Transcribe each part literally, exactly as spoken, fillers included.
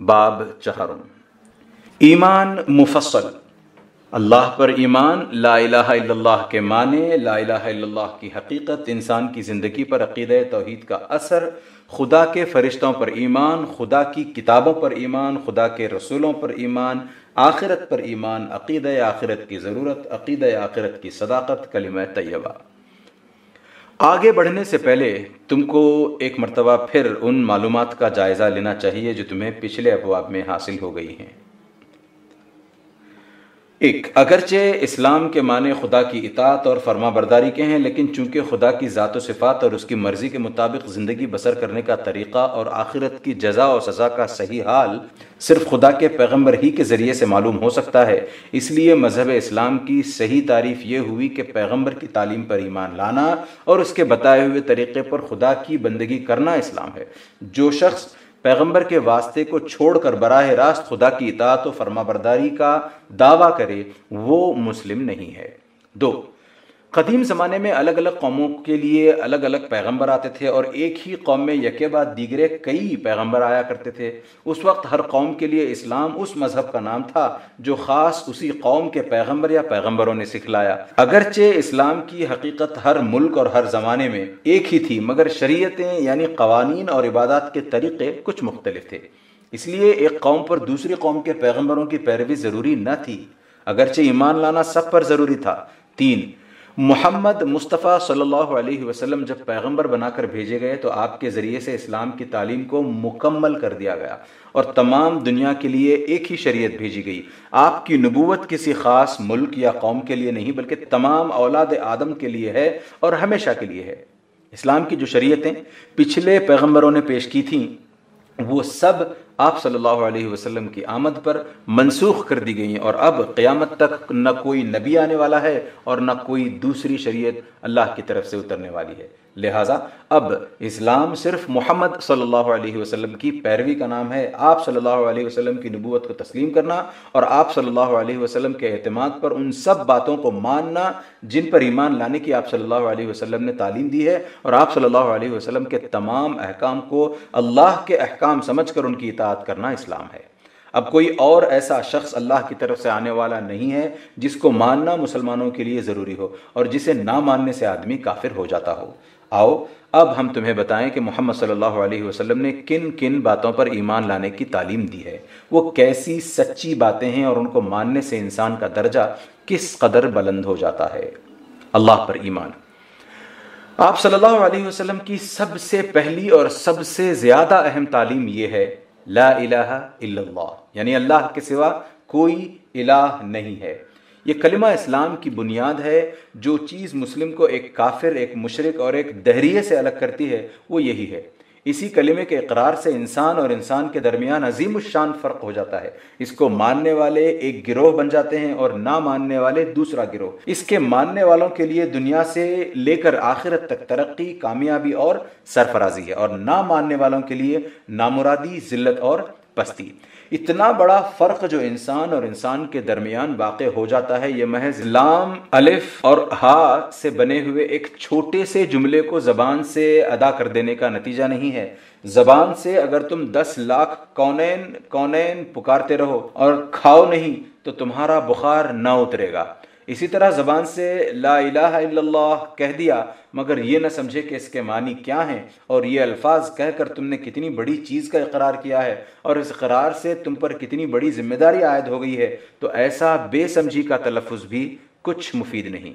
باب چہارم ایمان مفصل، اللہ پر ایمان، لا الہ الا اللہ کے معنی، لا الہ الا اللہ کی حقیقت، انسان کی زندگی پر عقیدہ توحید کا اثر، خدا کے فرشتوں پر ایمان، خدا کی کتابوں پر ایمان، خدا کے رسولوں پر ایمان، آخرت پر ایمان، عقیدہ آخرت کی ضرورت، عقیدہ آخرت کی صداقت، کلمہ طیبہ۔ آگے بڑھنے سے پہلے تم کو ایک مرتبہ پھر ان معلومات کا جائزہ لینا چاہیے جو تمہیں پچھلے ابواب میں حاصل ہو گئی ہیں۔ ایک، اگرچہ اسلام کے معنی خدا کی اطاعت اور فرما برداری کے ہیں، لیکن چونکہ خدا کی ذات و صفات اور اس کی مرضی کے مطابق زندگی بسر کرنے کا طریقہ اور آخرت کی جزا و سزا کا صحیح حال صرف خدا کے پیغمبر ہی کے ذریعے سے معلوم ہو سکتا ہے، اس لیے مذہب اسلام کی صحیح تعریف یہ ہوئی کہ پیغمبر کی تعلیم پر ایمان لانا اور اس کے بتائے ہوئے طریقے پر خدا کی بندگی کرنا اسلام ہے۔ جو شخص پیغمبر کے واسطے کو چھوڑ کر براہ راست خدا کی اطاعت و فرما برداری کا دعویٰ کرے وہ مسلم نہیں ہے۔ دو، قدیم زمانے میں الگ الگ قوموں کے لیے الگ الگ پیغمبر آتے تھے اور ایک ہی قوم میں یکے بعد دیگرے کئی پیغمبر آیا کرتے تھے۔ اس وقت ہر قوم کے لیے اسلام اس مذہب کا نام تھا جو خاص اسی قوم کے پیغمبر یا پیغمبروں نے سکھلایا۔ اگرچہ اسلام کی حقیقت ہر ملک اور ہر زمانے میں ایک ہی تھی، مگر شریعتیں یعنی قوانین اور عبادات کے طریقے کچھ مختلف تھے، اس لیے ایک قوم پر دوسری قوم کے پیغمبروں کی پیروی ضروری نہ تھی، اگرچہ ایمان لانا سب پر ضروری تھا۔ تین، محمد مصطفیٰ صلی اللہ علیہ وسلم جب پیغمبر بنا کر بھیجے گئے تو آپ کے ذریعے سے اسلام کی تعلیم کو مکمل کر دیا گیا اور تمام دنیا کے لیے ایک ہی شریعت بھیجی گئی۔ آپ کی نبوت کسی خاص ملک یا قوم کے لیے نہیں بلکہ تمام اولاد آدم کے لیے ہے اور ہمیشہ کے لیے ہے۔ اسلام کی جو شریعتیں پچھلے پیغمبروں نے پیش کی تھیں وہ سب آپ صلی اللہ علیہ وسلم کی آمد پر منسوخ کر دی گئی ہیں، اور اب قیامت تک نہ کوئی نبی آنے والا ہے اور نہ کوئی دوسری شریعت اللہ کی طرف سے اترنے والی ہے۔ لہٰذا اب اسلام صرف محمد صلی اللہ علیہ وسلم کی پیروی کا نام ہے۔ آپ صلی اللہ علیہ وسلم کی نبوت کو تسلیم کرنا اور آپ صلی اللہ علیہ وسلم کے اعتماد پر ان سب باتوں کو ماننا جن پر ایمان لانے کی آپ صلی اللہ علیہ وسلم نے تعلیم دی ہے، اور آپ صلی اللہ علیہ وسلم کے تمام احکام کو اللہ کے احکام سمجھ کر ان کی اطاعت کرنا اسلام ہے۔ اب کوئی اور ایسا شخص اللہ کی طرف سے آنے والا نہیں ہے جس کو ماننا مسلمانوں کے لیے ضروری ہو اور جسے نہ ماننے سے آدمی کافر ہو جاتا ہو۔ آؤ اب ہم تمہیں بتائیں کہ محمد صلی اللہ علیہ وسلم نے کن کن باتوں پر ایمان لانے کی تعلیم دی ہے، وہ کیسی سچی باتیں ہیں اور ان کو ماننے سے انسان کا درجہ کس قدر بلند ہو جاتا ہے۔ اللہ پر ایمان۔ آپ صلی اللہ علیہ وسلم کی سب سے پہلی اور سب سے زیادہ اہم تعلیم یہ ہے لا الہ الا اللہ، یعنی اللہ کے سوا کوئی الہ نہیں ہے۔ یہ کلمہ اسلام کی بنیاد ہے۔ جو چیز مسلم کو ایک کافر، ایک مشرک اور ایک دہریے سے الگ کرتی ہے وہ یہی ہے۔ اسی کلمے کے اقرار سے انسان اور انسان کے درمیان عظیم الشان فرق ہو جاتا ہے۔ اس کو ماننے والے ایک گروہ بن جاتے ہیں اور نہ ماننے والے دوسرا گروہ۔ اس کے ماننے والوں کے لیے دنیا سے لے کر آخرت تک ترقی، کامیابی اور سرفرازی ہے، اور نہ ماننے والوں کے لیے نامرادی، ذلت اور پستی۔ اتنا بڑا فرق جو انسان اور انسان کے درمیان واقع ہو جاتا ہے، یہ محض لام، الف اور ہا سے بنے ہوئے ایک چھوٹے سے جملے کو زبان سے ادا کر دینے کا نتیجہ نہیں ہے۔ زبان سے اگر تم دس لاکھ کونین کونین پکارتے رہو اور کھاؤ نہیں تو تمہارا بخار نہ اترے گا۔ اسی طرح زبان سے لا الہ الا اللہ کہہ دیا مگر یہ نہ سمجھے کہ اس کے معنی کیا ہیں، اور یہ الفاظ کہہ کر تم نے کتنی بڑی چیز کا اقرار کیا ہے اور اس اقرار سے تم پر کتنی بڑی ذمہ داری عائد ہو گئی ہے، تو ایسا بے سمجھی کا تلفظ بھی کچھ مفید نہیں۔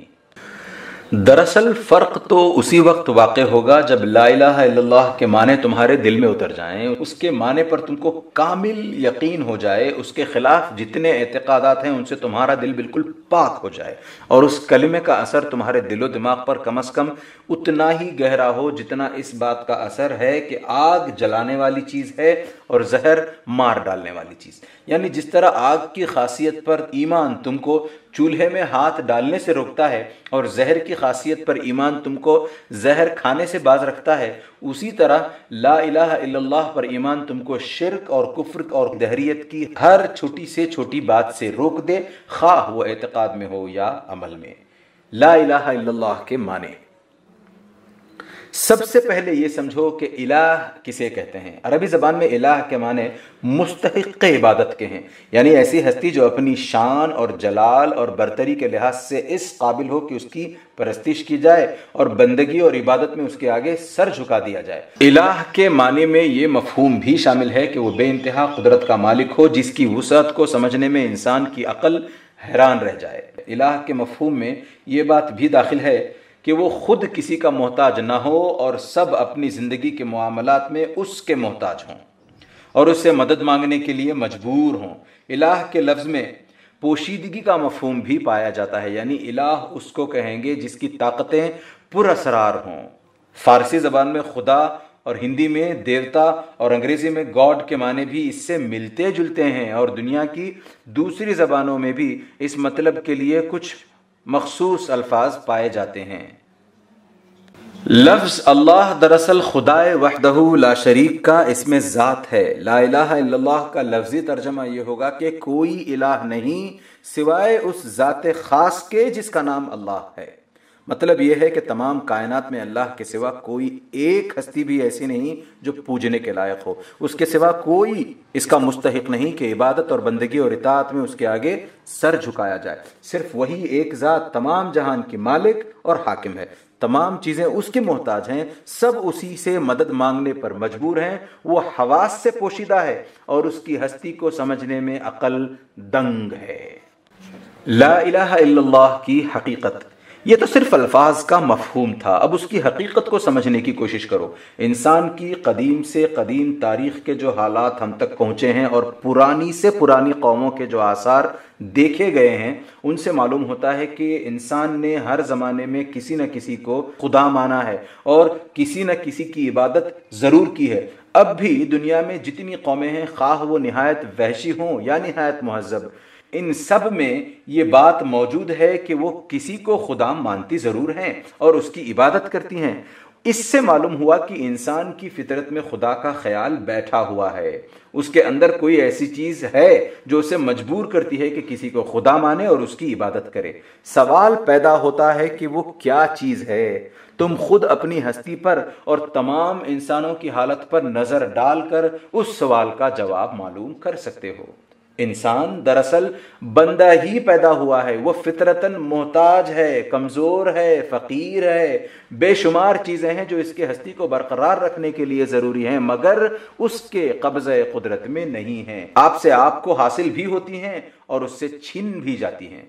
دراصل فرق تو اسی وقت واقع ہوگا جب لا الہ الا اللہ کے معنی تمہارے دل میں اتر جائیں، اس کے معنی پر تم کو کامل یقین ہو جائے، اس کے خلاف جتنے اعتقادات ہیں ان سے تمہارا دل بالکل پاک ہو جائے، اور اس کلمے کا اثر تمہارے دل و دماغ پر کم از کم اتنا ہی گہرا ہو جتنا اس بات کا اثر ہے کہ آگ جلانے والی چیز ہے اور زہر مار ڈالنے والی چیز۔ یعنی جس طرح آگ کی خاصیت پر ایمان تم کو چولہے میں ہاتھ ڈالنے سے روکتا ہے اور زہر کی خاصیت پر ایمان تم کو زہر کھانے سے باز رکھتا ہے، اسی طرح لا الہ الا اللہ پر ایمان تم کو شرک اور کفر اور دہریت کی ہر چھوٹی سے چھوٹی بات سے روک دے، خواہ وہ اعتقاد میں ہو یا عمل میں۔ لا الہ الا اللہ کے معنی۔ سب سے پہلے یہ سمجھو کہ الہ کسے کہتے ہیں۔ عربی زبان میں الہ کے معنی مستحق عبادت کے ہیں، یعنی ایسی ہستی جو اپنی شان اور جلال اور برتری کے لحاظ سے اس قابل ہو کہ اس کی پرستش کی جائے اور بندگی اور عبادت میں اس کے آگے سر جھکا دیا جائے۔ الہ کے معنی میں یہ مفہوم بھی شامل ہے کہ وہ بے انتہا قدرت کا مالک ہو جس کی وسعت کو سمجھنے میں انسان کی عقل حیران رہ جائے۔ الہ کے مفہوم میں یہ بات بھی داخل ہے کہ وہ خود کسی کا محتاج نہ ہو اور سب اپنی زندگی کے معاملات میں اس کے محتاج ہوں اور اس سے مدد مانگنے کے لیے مجبور ہوں۔ الہ کے لفظ میں پوشیدگی کا مفہوم بھی پایا جاتا ہے، یعنی الہ اس کو کہیں گے جس کی طاقتیں پر اسرار ہوں۔ فارسی زبان میں خدا اور ہندی میں دیوتا اور انگریزی میں گاڈ کے معنی بھی اس سے ملتے جلتے ہیں، اور دنیا کی دوسری زبانوں میں بھی اس مطلب کے لیے کچھ مخصوص الفاظ پائے جاتے ہیں۔ لفظ اللہ دراصل خدائے وحدہ لا شریک کا اسم ذات ہے۔ لا الہ الا اللہ کا لفظی ترجمہ یہ ہوگا کہ کوئی الہ نہیں سوائے اس ذات خاص کے جس کا نام اللہ ہے۔ مطلب یہ ہے کہ تمام کائنات میں اللہ کے سوا کوئی ایک ہستی بھی ایسی نہیں جو پوجنے کے لائق ہو، اس کے سوا کوئی اس کا مستحق نہیں کہ عبادت اور بندگی اور اطاعت میں اس کے آگے سر جھکایا جائے۔ صرف وہی ایک ذات تمام جہان کی مالک اور حاکم ہے، تمام چیزیں اس کے محتاج ہیں، سب اسی سے مدد مانگنے پر مجبور ہیں، وہ حواس سے پوشیدہ ہے اور اس کی ہستی کو سمجھنے میں عقل دنگ ہے۔ لا الہ الا اللہ کی حقیقت، یہ تو صرف الفاظ کا مفہوم تھا، اب اس کی حقیقت کو سمجھنے کی کوشش کرو۔ انسان کی قدیم سے قدیم تاریخ کے جو حالات ہم تک پہنچے ہیں اور پرانی سے پرانی قوموں کے جو آثار دیکھے گئے ہیں، ان سے معلوم ہوتا ہے کہ انسان نے ہر زمانے میں کسی نہ کسی کو خدا مانا ہے اور کسی نہ کسی کی عبادت ضرور کی ہے۔ اب بھی دنیا میں جتنی قومیں ہیں، خواہ وہ نہایت وحشی ہوں یا نہایت مہذب، ان سب میں یہ بات موجود ہے کہ وہ کسی کو خدا مانتی ضرور ہیں اور اس کی عبادت کرتی ہیں۔ اس سے معلوم ہوا کہ انسان کی فطرت میں خدا کا خیال بیٹھا ہوا ہے، اس کے اندر کوئی ایسی چیز ہے جو اسے مجبور کرتی ہے کہ کسی کو خدا مانے اور اس کی عبادت کرے۔ سوال پیدا ہوتا ہے کہ وہ کیا چیز ہے؟ تم خود اپنی ہستی پر اور تمام انسانوں کی حالت پر نظر ڈال کر اس سوال کا جواب معلوم کر سکتے ہو۔ انسان دراصل بندہ ہی پیدا ہوا ہے، وہ فطرتاً محتاج ہے، کمزور ہے، فقیر ہے، بے شمار چیزیں ہیں جو اس کے ہستی کو برقرار رکھنے کے لیے ضروری ہیں، مگر اس کے قبضہ قدرت میں نہیں ہیں۔ آپ سے آپ کو حاصل بھی ہوتی ہیں اور اس سے چھن بھی جاتی ہیں۔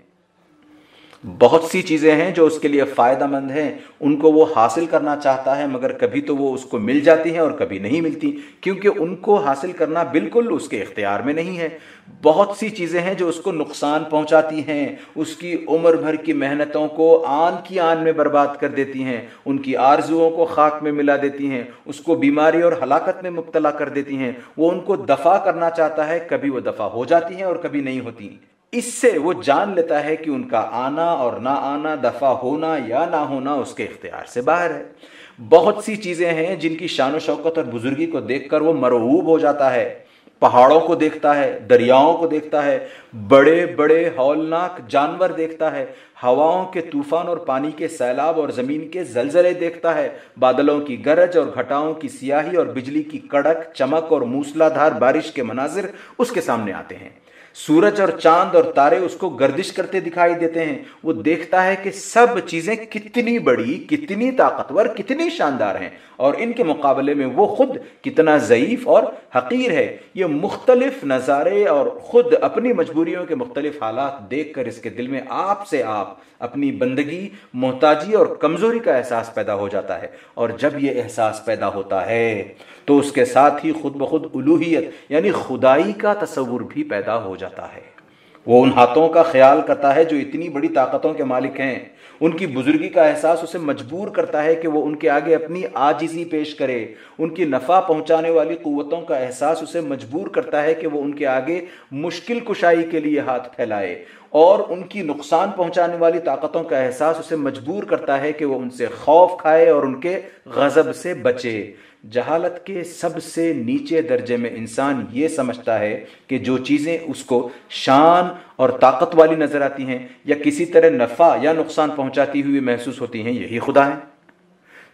بہت سی چیزیں ہیں جو اس کے لیے فائدہ مند ہیں، ان کو وہ حاصل کرنا چاہتا ہے، مگر کبھی تو وہ اس کو مل جاتی ہیں اور کبھی نہیں ملتی، کیونکہ ان کو حاصل کرنا بالکل اس کے اختیار میں نہیں ہے۔ بہت سی چیزیں ہیں جو اس کو نقصان پہنچاتی ہیں، اس کی عمر بھر کی محنتوں کو آن کی آن میں برباد کر دیتی ہیں، ان کی آرزوؤں کو خاک میں ملا دیتی ہیں، اس کو بیماری اور ہلاکت میں مبتلا کر دیتی ہیں۔ وہ ان کو دفع کرنا چاہتا ہے، کبھی وہ دفع ہو جاتی ہیں اور کبھی نہیں ہوتی۔ اس سے وہ جان لیتا ہے کہ ان کا آنا اور نہ آنا، دفع ہونا یا نہ ہونا اس کے اختیار سے باہر ہے۔ بہت سی چیزیں ہیں جن کی شان و شوکت اور بزرگی کو دیکھ کر وہ مرعوب ہو جاتا ہے۔ پہاڑوں کو دیکھتا ہے، دریاؤں کو دیکھتا ہے، بڑے بڑے ہولناک جانور دیکھتا ہے، ہواؤں کے طوفان اور پانی کے سیلاب اور زمین کے زلزلے دیکھتا ہے، بادلوں کی گرج اور گھٹاؤں کی سیاہی اور بجلی کی کڑک چمک اور موسلا دھار بارش کے مناظر اس کے سامنے آتے ہیں۔ سورج اور چاند اور تارے اس کو گردش کرتے دکھائی دیتے ہیں۔ وہ دیکھتا ہے کہ سب چیزیں کتنی بڑی، کتنی طاقتور، کتنی شاندار ہیں، اور ان کے مقابلے میں وہ خود کتنا ضعیف اور حقیر ہے۔ یہ مختلف نظارے اور خود اپنی مجبوریوں کے مختلف حالات دیکھ کر اس کے دل میں آپ سے آپ اپنی بندگی، محتاجی اور کمزوری کا احساس پیدا ہو جاتا ہے، اور جب یہ احساس پیدا ہوتا ہے تو اس کے ساتھ ہی خود بخود الوہیت یعنی خدائی کا تصور بھی پیدا ہو جاتا ہے۔ وہ ان ہاتھوں کا خیال کرتا ہے جو اتنی بڑی طاقتوں کے مالک ہیں۔ ان کی بزرگی کا احساس اسے مجبور کرتا ہے کہ وہ ان کے آگے اپنی عاجزی پیش کرے۔ ان کی نفع پہنچانے والی قوتوں کا احساس اسے مجبور کرتا ہے کہ وہ ان کے آگے مشکل کشائی کے لیے ہاتھ پھیلائے، اور ان کی نقصان پہنچانے والی طاقتوں کا احساس اسے مجبور کرتا ہے کہ وہ ان سے خوف کھائے اور ان کے غضب سے بچے۔ جہالت کے سب سے نیچے درجے میں انسان یہ سمجھتا ہے کہ جو چیزیں اس کو شان اور طاقت والی نظر آتی ہیں یا کسی طرح نفع یا نقصان پہنچاتی ہوئی محسوس ہوتی ہیں، یہی خدا ہے۔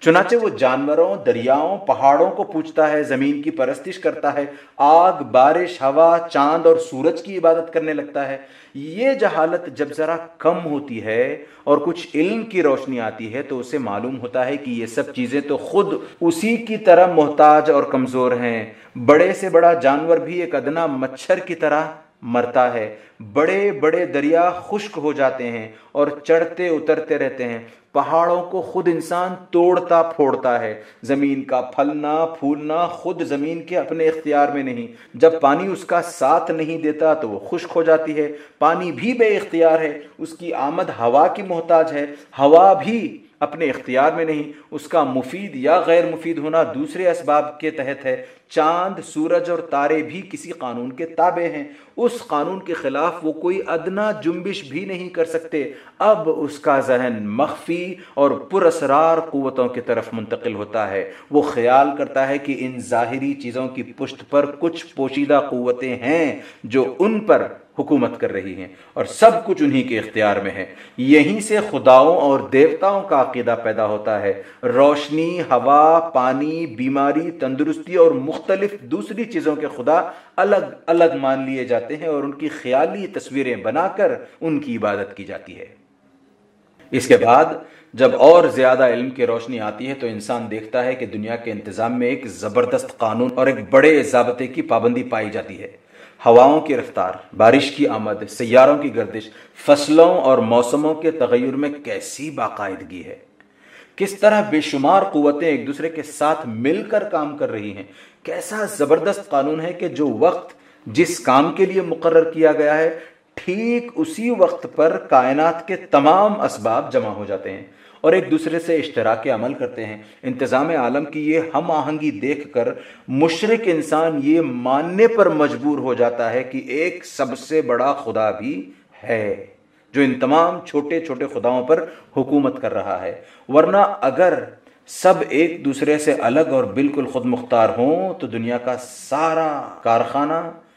چنانچہ وہ جانوروں، دریاؤں، پہاڑوں کو پوجتا ہے، زمین کی پرستش کرتا ہے، آگ، بارش، ہوا، چاند اور سورج کی عبادت کرنے لگتا ہے۔ یہ جہالت جب ذرا کم ہوتی ہے اور کچھ علم کی روشنی آتی ہے تو اسے معلوم ہوتا ہے کہ یہ سب چیزیں تو خود اسی کی طرح محتاج اور کمزور ہیں۔ بڑے سے بڑا جانور بھی ایک ادنا مچھر کی طرح مرتا ہے، بڑے بڑے دریا خشک ہو جاتے ہیں اور چڑھتے اترتے رہتے ہیں، پہاڑوں کو خود انسان توڑتا پھوڑتا ہے، زمین کا پھلنا پھولنا خود زمین کے اپنے اختیار میں نہیں، جب پانی اس کا ساتھ نہیں دیتا تو وہ خشک ہو جاتی ہے، پانی بھی بے اختیار ہے، اس کی آمد ہوا کی محتاج ہے، ہوا بھی اپنے اختیار میں نہیں، اس کا مفید یا غیر مفید ہونا دوسرے اسباب کے تحت ہے، چاند، سورج اور تارے بھی کسی قانون کے تابع ہیں، اس قانون کے خلاف وہ کوئی ادنا جنبش بھی نہیں کر سکتے۔ اب اس کا ذہن مخفی اور پراسرار قوتوں کی طرف منتقل ہوتا ہے، وہ خیال کرتا ہے کہ ان ظاہری چیزوں کی پشت پر کچھ پوشیدہ قوتیں ہیں جو ان پر حکومت کر رہی ہیں اور سب کچھ انہی کے اختیار میں ہے۔ یہیں سے خداؤں اور دیوتاؤں کا عقیدہ پیدا ہوتا ہے۔ روشنی، ہوا، پانی، بیماری، تندرستی اور مختلف دوسری چیزوں کے خدا الگ الگ مان لیے جاتے ہیں اور ان کی خیالی تصویریں بنا کر ان کی عبادت کی جاتی ہے۔ اس کے بعد جب اور زیادہ علم کی روشنی آتی ہے تو انسان دیکھتا ہے کہ دنیا کے انتظام میں ایک زبردست قانون اور ایک بڑے ضابطے کی پابندی پائی جاتی ہے۔ ہواؤں کی رفتار، بارش کی آمد، سیاروں کی گردش، فصلوں اور موسموں کے تغیر میں کیسی باقاعدگی ہے، کس طرح بے شمار قوتیں ایک دوسرے کے ساتھ مل کر کام کر رہی ہیں، کیسا زبردست قانون ہے کہ جو وقت جس کام کے لیے مقرر کیا گیا ہے ٹھیک اسی وقت پر کائنات کے تمام اسباب جمع ہو جاتے ہیں اور ایک دوسرے سے اشتراک عمل کرتے ہیں۔ انتظام عالم کی یہ ہم آہنگی دیکھ کر مشرک انسان یہ ماننے پر مجبور ہو جاتا ہے کہ ایک سب سے بڑا خدا بھی ہے جو ان تمام چھوٹے چھوٹے خداؤں پر حکومت کر رہا ہے، ورنہ اگر سب ایک دوسرے سے الگ اور بالکل خود مختار ہوں تو دنیا کا سارا کارخانہ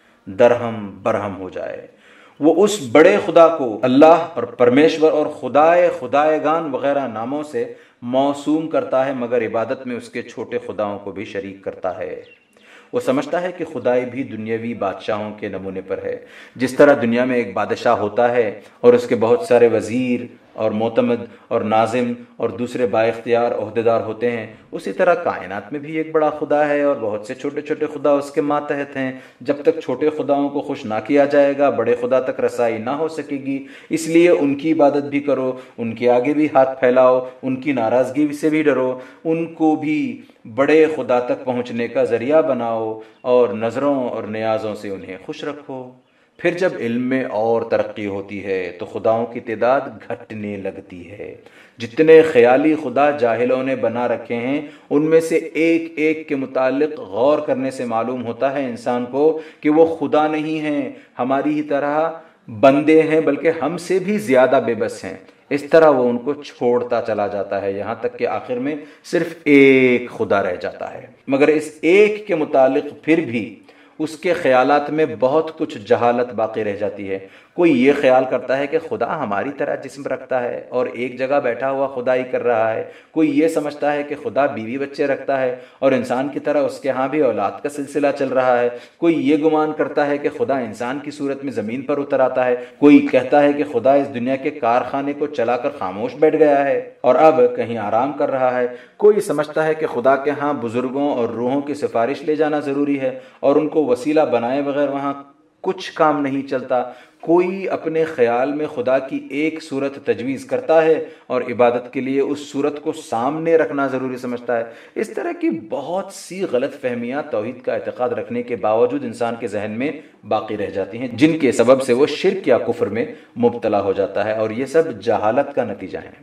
درہم برہم ہو جائے۔ وہ اس بڑے خدا کو اللہ اور پرمیشور اور خدائے خدائےگان وغیرہ ناموں سے موسوم کرتا ہے، مگر عبادت میں اس کے چھوٹے خداؤں کو بھی شریک کرتا ہے۔ وہ سمجھتا ہے کہ خدائی بھی دنیاوی بادشاہوں کے نمونے پر ہے۔ جس طرح دنیا میں ایک بادشاہ ہوتا ہے اور اس کے بہت سارے وزیر اور معتمد اور ناظم اور دوسرے با اختیار عہدیدار ہوتے ہیں، اسی طرح کائنات میں بھی ایک بڑا خدا ہے اور بہت سے چھوٹے چھوٹے خدا اس کے ماتحت ہیں۔ جب تک چھوٹے خداؤں کو خوش نہ کیا جائے گا بڑے خدا تک رسائی نہ ہو سکے گی، اس لیے ان کی عبادت بھی کرو، ان کے آگے بھی ہاتھ پھیلاؤ، ان کی ناراضگی سے بھی ڈرو، ان کو بھی بڑے خدا تک پہنچنے کا ذریعہ بناؤ اور نظروں اور نیازوں سے انہیں خوش رکھو۔ پھر جب علم میں اور ترقی ہوتی ہے تو خداؤں کی تعداد گھٹنے لگتی ہے۔ جتنے خیالی خدا جاہلوں نے بنا رکھے ہیں ان میں سے ایک ایک کے متعلق غور کرنے سے معلوم ہوتا ہے انسان کو کہ وہ خدا نہیں ہیں، ہماری ہی طرح بندے ہیں، بلکہ ہم سے بھی زیادہ بے بس ہیں۔ اس طرح وہ ان کو چھوڑتا چلا جاتا ہے یہاں تک کہ آخر میں صرف ایک خدا رہ جاتا ہے، مگر اس ایک کے متعلق پھر بھی اس کے خیالات میں بہت کچھ جہالت باقی رہ جاتی ہے۔ کوئی یہ خیال کرتا ہے کہ خدا ہماری طرح جسم رکھتا ہے اور ایک جگہ بیٹھا ہوا خدائی کر رہا ہے، کوئی یہ سمجھتا ہے کہ خدا بیوی بچے رکھتا ہے اور انسان کی طرح اس کے ہاں بھی اولاد کا سلسلہ چل رہا ہے، کوئی یہ گمان کرتا ہے کہ خدا انسان کی صورت میں زمین پر اتر آتا ہے، کوئی کہتا ہے کہ خدا اس دنیا کے کارخانے کو چلا کر خاموش بیٹھ گیا ہے اور اب کہیں آرام کر رہا ہے، کوئی سمجھتا ہے کہ خدا کے ہاں بزرگوں اور روحوں کی سفارش لے جانا ضروری ہے اور ان کو وسیلہ بنائے بغیر وہاں کچھ کام نہیں چلتا، کوئی اپنے خیال میں خدا کی ایک صورت تجویز کرتا ہے اور عبادت کے لیے اس صورت کو سامنے رکھنا ضروری سمجھتا ہے۔ اس طرح کی بہت سی غلط فہمیاں توحید کا اعتقاد رکھنے کے باوجود انسان کے ذہن میں باقی رہ جاتی ہیں، جن کے سبب سے وہ شرک یا کفر میں مبتلا ہو جاتا ہے، اور یہ سب جہالت کا نتیجہ ہے۔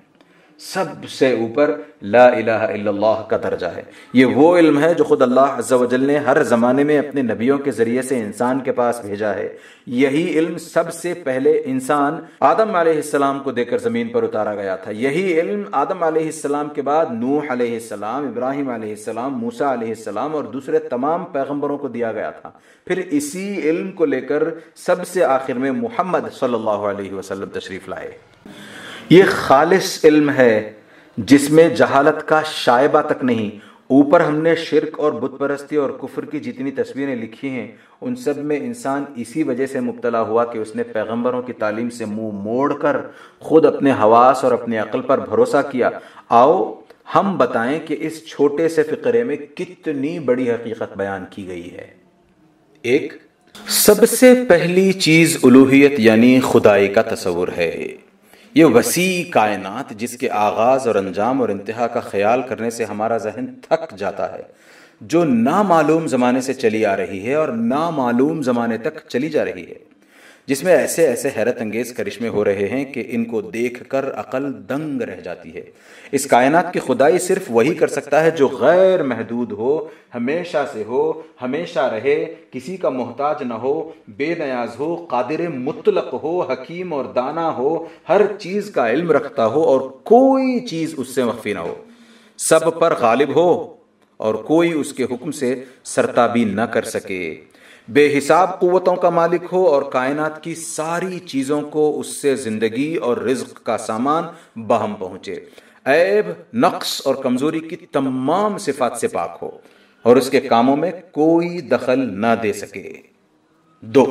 سب سے اوپر لا الہ الا اللہ کا درجہ ہے۔ یہ وہ علم ہے جو خود اللہ عز و جل نے ہر زمانے میں اپنے نبیوں کے ذریعے سے انسان کے پاس بھیجا ہے۔ یہی علم سب سے پہلے انسان آدم علیہ السلام کو دے کر زمین پر اتارا گیا تھا۔ یہی علم آدم علیہ السلام کے بعد نوح علیہ السلام، ابراہیم علیہ السلام، موسیٰ علیہ السلام اور دوسرے تمام پیغمبروں کو دیا گیا تھا۔ پھر اسی علم کو لے کر سب سے آخر میں محمد صلی اللہ علیہ وسلم تشریف لائے۔ یہ خالص علم ہے جس میں جہالت کا شائبہ تک نہیں۔ اوپر ہم نے شرک اور بت پرستی اور کفر کی جتنی تصویریں لکھی ہیں ان سب میں انسان اسی وجہ سے مبتلا ہوا کہ اس نے پیغمبروں کی تعلیم سے منہ موڑ کر خود اپنے حواس اور اپنے عقل پر بھروسہ کیا۔ آؤ ہم بتائیں کہ اس چھوٹے سے فقرے میں کتنی بڑی حقیقت بیان کی گئی ہے۔ ایک، سب سے پہلی چیز الوہیت یعنی خدائی کا تصور ہے۔ یہ وسیع کائنات جس کے آغاز اور انجام اور انتہا کا خیال کرنے سے ہمارا ذہن تھک جاتا ہے، جو نامعلوم زمانے سے چلی آ رہی ہے اور نامعلوم زمانے تک چلی جا رہی ہے، جس میں ایسے ایسے حیرت انگیز کرشمے ہو رہے ہیں کہ ان کو دیکھ کر عقل دنگ رہ جاتی ہے۔ اس کائنات کی خدائی صرف وہی کر سکتا ہے جو غیر محدود ہو، ہمیشہ سے ہو، ہمیشہ رہے، کسی کا محتاج نہ ہو، بے نیاز ہو، قادر مطلق ہو، حکیم اور دانا ہو، ہر چیز کا علم رکھتا ہو اور کوئی چیز اس سے مخفی نہ ہو، سب پر غالب ہو اور کوئی اس کے حکم سے سرتابی نہ کر سکے، بے حساب قوتوں کا مالک ہو اور کائنات کی ساری چیزوں کو اس سے زندگی اور رزق کا سامان بہم پہنچے، عیب، نقص اور کمزوری کی تمام صفات سے پاک ہو اور اس کے کاموں میں کوئی دخل نہ دے سکے۔ دو،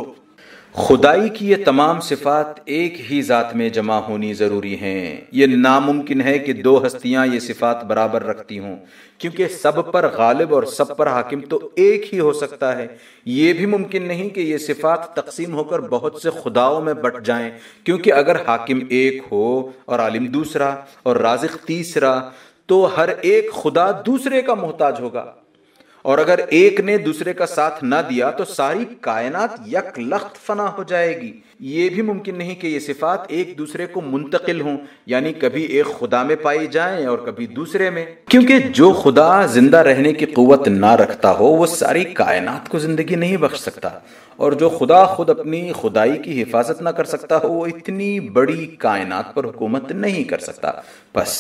خدائی کی یہ تمام صفات ایک ہی ذات میں جمع ہونی ضروری ہیں۔ یہ ناممکن ہے کہ دو ہستیاں یہ صفات برابر رکھتی ہوں، کیونکہ سب پر غالب اور سب پر حاکم تو ایک ہی ہو سکتا ہے۔ یہ بھی ممکن نہیں کہ یہ صفات تقسیم ہو کر بہت سے خداؤں میں بٹ جائیں، کیونکہ اگر حاکم ایک ہو اور عالم دوسرا اور رازق تیسرا تو ہر ایک خدا دوسرے کا محتاج ہوگا، اور اگر ایک نے دوسرے کا ساتھ نہ دیا تو ساری کائنات یک لخت فنا ہو جائے گی۔ یہ بھی ممکن نہیں کہ یہ صفات ایک دوسرے کو منتقل ہوں، یعنی کبھی ایک خدا میں پائی جائیں اور کبھی دوسرے میں، کیونکہ جو خدا زندہ رہنے کی قوت نہ رکھتا ہو وہ ساری کائنات کو زندگی نہیں بخش سکتا، اور جو خدا خود اپنی خدائی کی حفاظت نہ کر سکتا ہو وہ اتنی بڑی کائنات پر حکومت نہیں کر سکتا۔ بس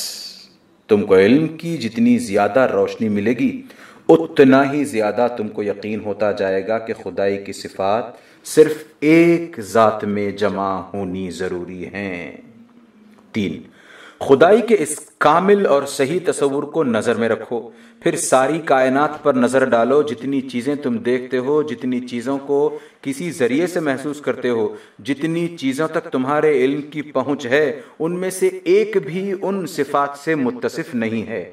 تم کو علم کی جتنی زیادہ روشنی ملے گی اتنا ہی زیادہ تم کو یقین ہوتا جائے گا کہ خدائی کی صفات صرف ایک ذات میں جمع ہونی ضروری ہیں۔ تین، خدائی کے اس کامل اور صحیح تصور کو نظر میں رکھو، پھر ساری کائنات پر نظر ڈالو۔ جتنی چیزیں تم دیکھتے ہو، جتنی چیزوں کو کسی ذریعے سے محسوس کرتے ہو، جتنی چیزوں تک تمہارے علم کی پہنچ ہے، ان میں سے ایک بھی ان صفات سے متصف نہیں ہے۔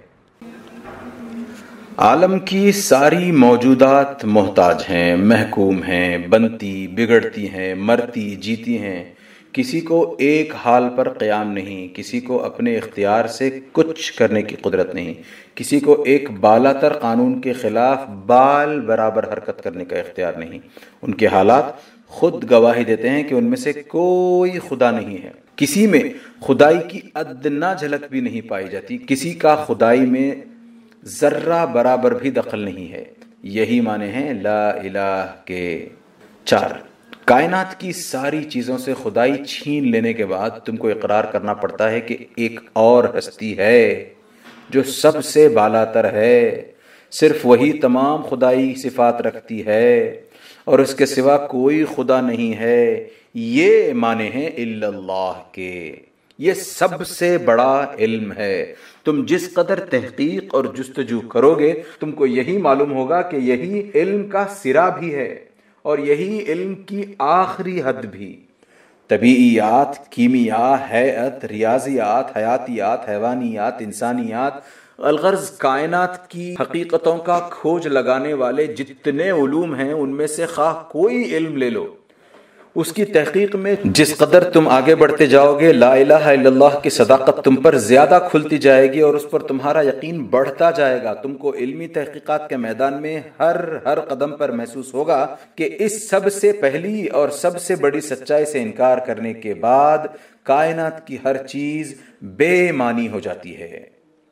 عالم کی ساری موجودات محتاج ہیں، محکوم ہیں، بنتی بگڑتی ہیں، مرتی جیتی ہیں، کسی کو ایک حال پر قیام نہیں، کسی کو اپنے اختیار سے کچھ کرنے کی قدرت نہیں، کسی کو ایک بالا تر قانون کے خلاف بال برابر حرکت کرنے کا اختیار نہیں۔ ان کے حالات خود گواہی دیتے ہیں کہ ان میں سے کوئی خدا نہیں ہے، کسی میں خدائی کی ادنا جھلک بھی نہیں پائی جاتی، کسی کا خدائی میں ذرہ برابر بھی دخل نہیں ہے۔ یہی معنی ہیں لا الہ کے۔ چار، کائنات کی ساری چیزوں سے خدائی چھین لینے کے بعد تم کو اقرار کرنا پڑتا ہے کہ ایک اور ہستی ہے جو سب سے بالا تر ہے، صرف وہی تمام خدائی صفات رکھتی ہے اور اس کے سوا کوئی خدا نہیں ہے۔ یہ معنی ہیں الا اللہ کے۔ یہ سب سے بڑا علم ہے۔ تم جس قدر تحقیق اور جستجو کرو گے تم کو یہی معلوم ہوگا کہ یہی علم کا سرا بھی ہے اور یہی علم کی آخری حد بھی۔ طبیعیات، کیمیا، حیات، ریاضیات، حیاتیات، حیوانیات، انسانیات، الغرض کائنات کی حقیقتوں کا کھوج لگانے والے جتنے علوم ہیں ان میں سے خواہ کوئی علم لے لو، اس کی تحقیق میں جس قدر تم آگے بڑھتے جاؤ گے لا الہ الا اللہ کی صداقت تم پر زیادہ کھلتی جائے گی اور اس پر تمہارا یقین بڑھتا جائے گا۔ تم کو علمی تحقیقات کے میدان میں ہر ہر قدم پر محسوس ہوگا کہ اس سب سے پہلی اور سب سے بڑی سچائی سے انکار کرنے کے بعد کائنات کی ہر چیز بے معنی ہو جاتی ہے۔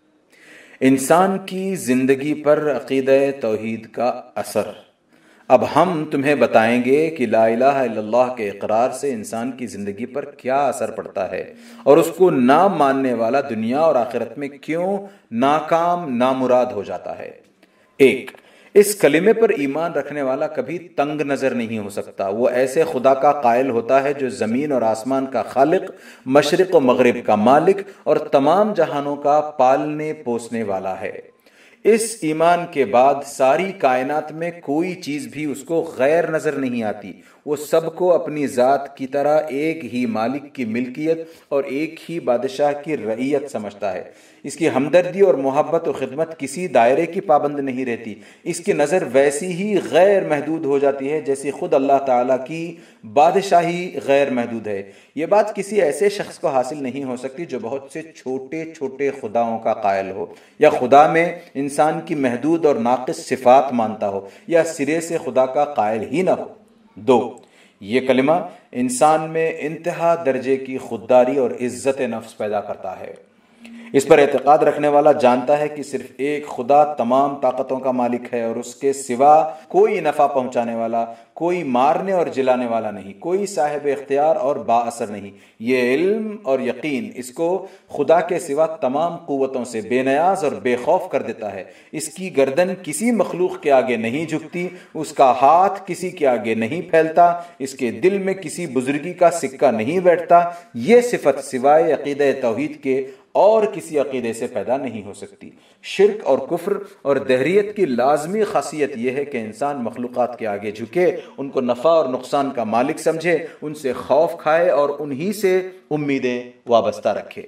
انسان کی زندگی پر عقیدہ توحید کا اثر۔ اب ہم تمہیں بتائیں گے کہ لا الہ الا اللہ کے اقرار سے انسان کی زندگی پر کیا اثر پڑتا ہے اور اس کو نہ ماننے والا دنیا اور آخرت میں کیوں ناکام نامراد ہو جاتا ہے۔ ایک، اس کلمے پر ایمان رکھنے والا کبھی تنگ نظر نہیں ہو سکتا۔ وہ ایسے خدا کا قائل ہوتا ہے جو زمین اور آسمان کا خالق، مشرق و مغرب کا مالک اور تمام جہانوں کا پالنے پوسنے والا ہے۔ اس ایمان کے بعد ساری کائنات میں کوئی چیز بھی اس کو غیر نظر نہیں آتی۔ وہ سب کو اپنی ذات کی طرح ایک ہی مالک کی ملکیت اور ایک ہی بادشاہ کی رعیت سمجھتا ہے۔ اس کی ہمدردی اور محبت و خدمت کسی دائرے کی پابند نہیں رہتی۔ اس کی نظر ویسی ہی غیر محدود ہو جاتی ہے جیسی خود اللہ تعالیٰ کی بادشاہی غیر محدود ہے۔ یہ بات کسی ایسے شخص کو حاصل نہیں ہو سکتی جو بہت سے چھوٹے چھوٹے خداؤں کا قائل ہو، یا خدا میں انسان کی محدود اور ناقص صفات مانتا ہو، یا سرے سے خدا کا قائل ہی نہ ہو۔ دو، یہ کلمہ انسان میں انتہا درجے کی خودداری اور عزت نفس پیدا کرتا ہے۔ اس پر اعتقاد رکھنے والا جانتا ہے کہ صرف ایک خدا تمام طاقتوں کا مالک ہے اور اس کے سوا کوئی نفع پہنچانے والا، کوئی مارنے اور جلانے والا نہیں، کوئی صاحب اختیار اور با اثر نہیں۔ یہ علم اور یقین اس کو خدا کے سوا تمام قوتوں سے بے نیاز اور بے خوف کر دیتا ہے۔ اس کی گردن کسی مخلوق کے آگے نہیں جھکتی، اس کا ہاتھ کسی کے آگے نہیں پھیلتا، اس کے دل میں کسی بزرگی کا سکہ نہیں بیٹھتا۔ یہ صفت سوائے عقیدہ توحید کے اور کسی عقیدے سے پیدا نہیں ہو سکتی۔ شرک اور کفر اور دہریت کی لازمی خاصیت یہ ہے کہ انسان مخلوقات کے آگے جھکے، ان کو نفع اور نقصان کا مالک سمجھے، ان سے خوف کھائے اور انہی سے امیدیں وابستہ رکھے۔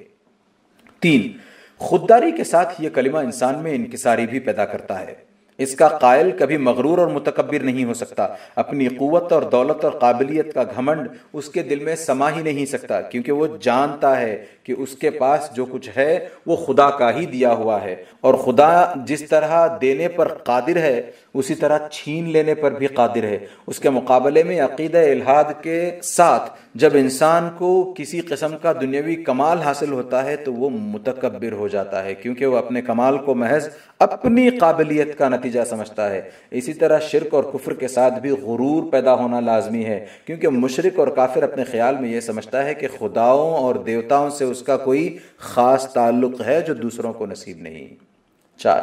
تین، خودداری کے ساتھ یہ کلمہ انسان میں انکساری بھی پیدا کرتا ہے۔ اس کا قائل کبھی مغرور اور متکبر نہیں ہو سکتا۔ اپنی قوت اور دولت اور قابلیت کا گھمنڈ اس کے دل میں سما ہی نہیں سکتا، کیونکہ وہ جانتا ہے کہ اس کے پاس جو کچھ ہے وہ خدا کا ہی دیا ہوا ہے، اور خدا جس طرح دینے پر قادر ہے اسی طرح چھین لینے پر بھی قادر ہے۔ اس کے مقابلے میں عقیدہ الحاد کے ساتھ جب انسان کو کسی قسم کا دنیاوی کمال حاصل ہوتا ہے تو وہ متکبر ہو جاتا ہے، کیونکہ وہ اپنے کمال کو محض اپنی قابلیت کا نتیجہ سمجھتا ہے۔ اسی طرح شرک اور کفر کے ساتھ بھی غرور پیدا ہونا لازمی ہے، کیونکہ مشرک اور کافر اپنے خیال میں یہ سمجھتا ہے کہ خداؤں اور دیوتاؤں سے اس کا کوئی خاص تعلق ہے جو دوسروں کو نصیب نہیں۔ چار،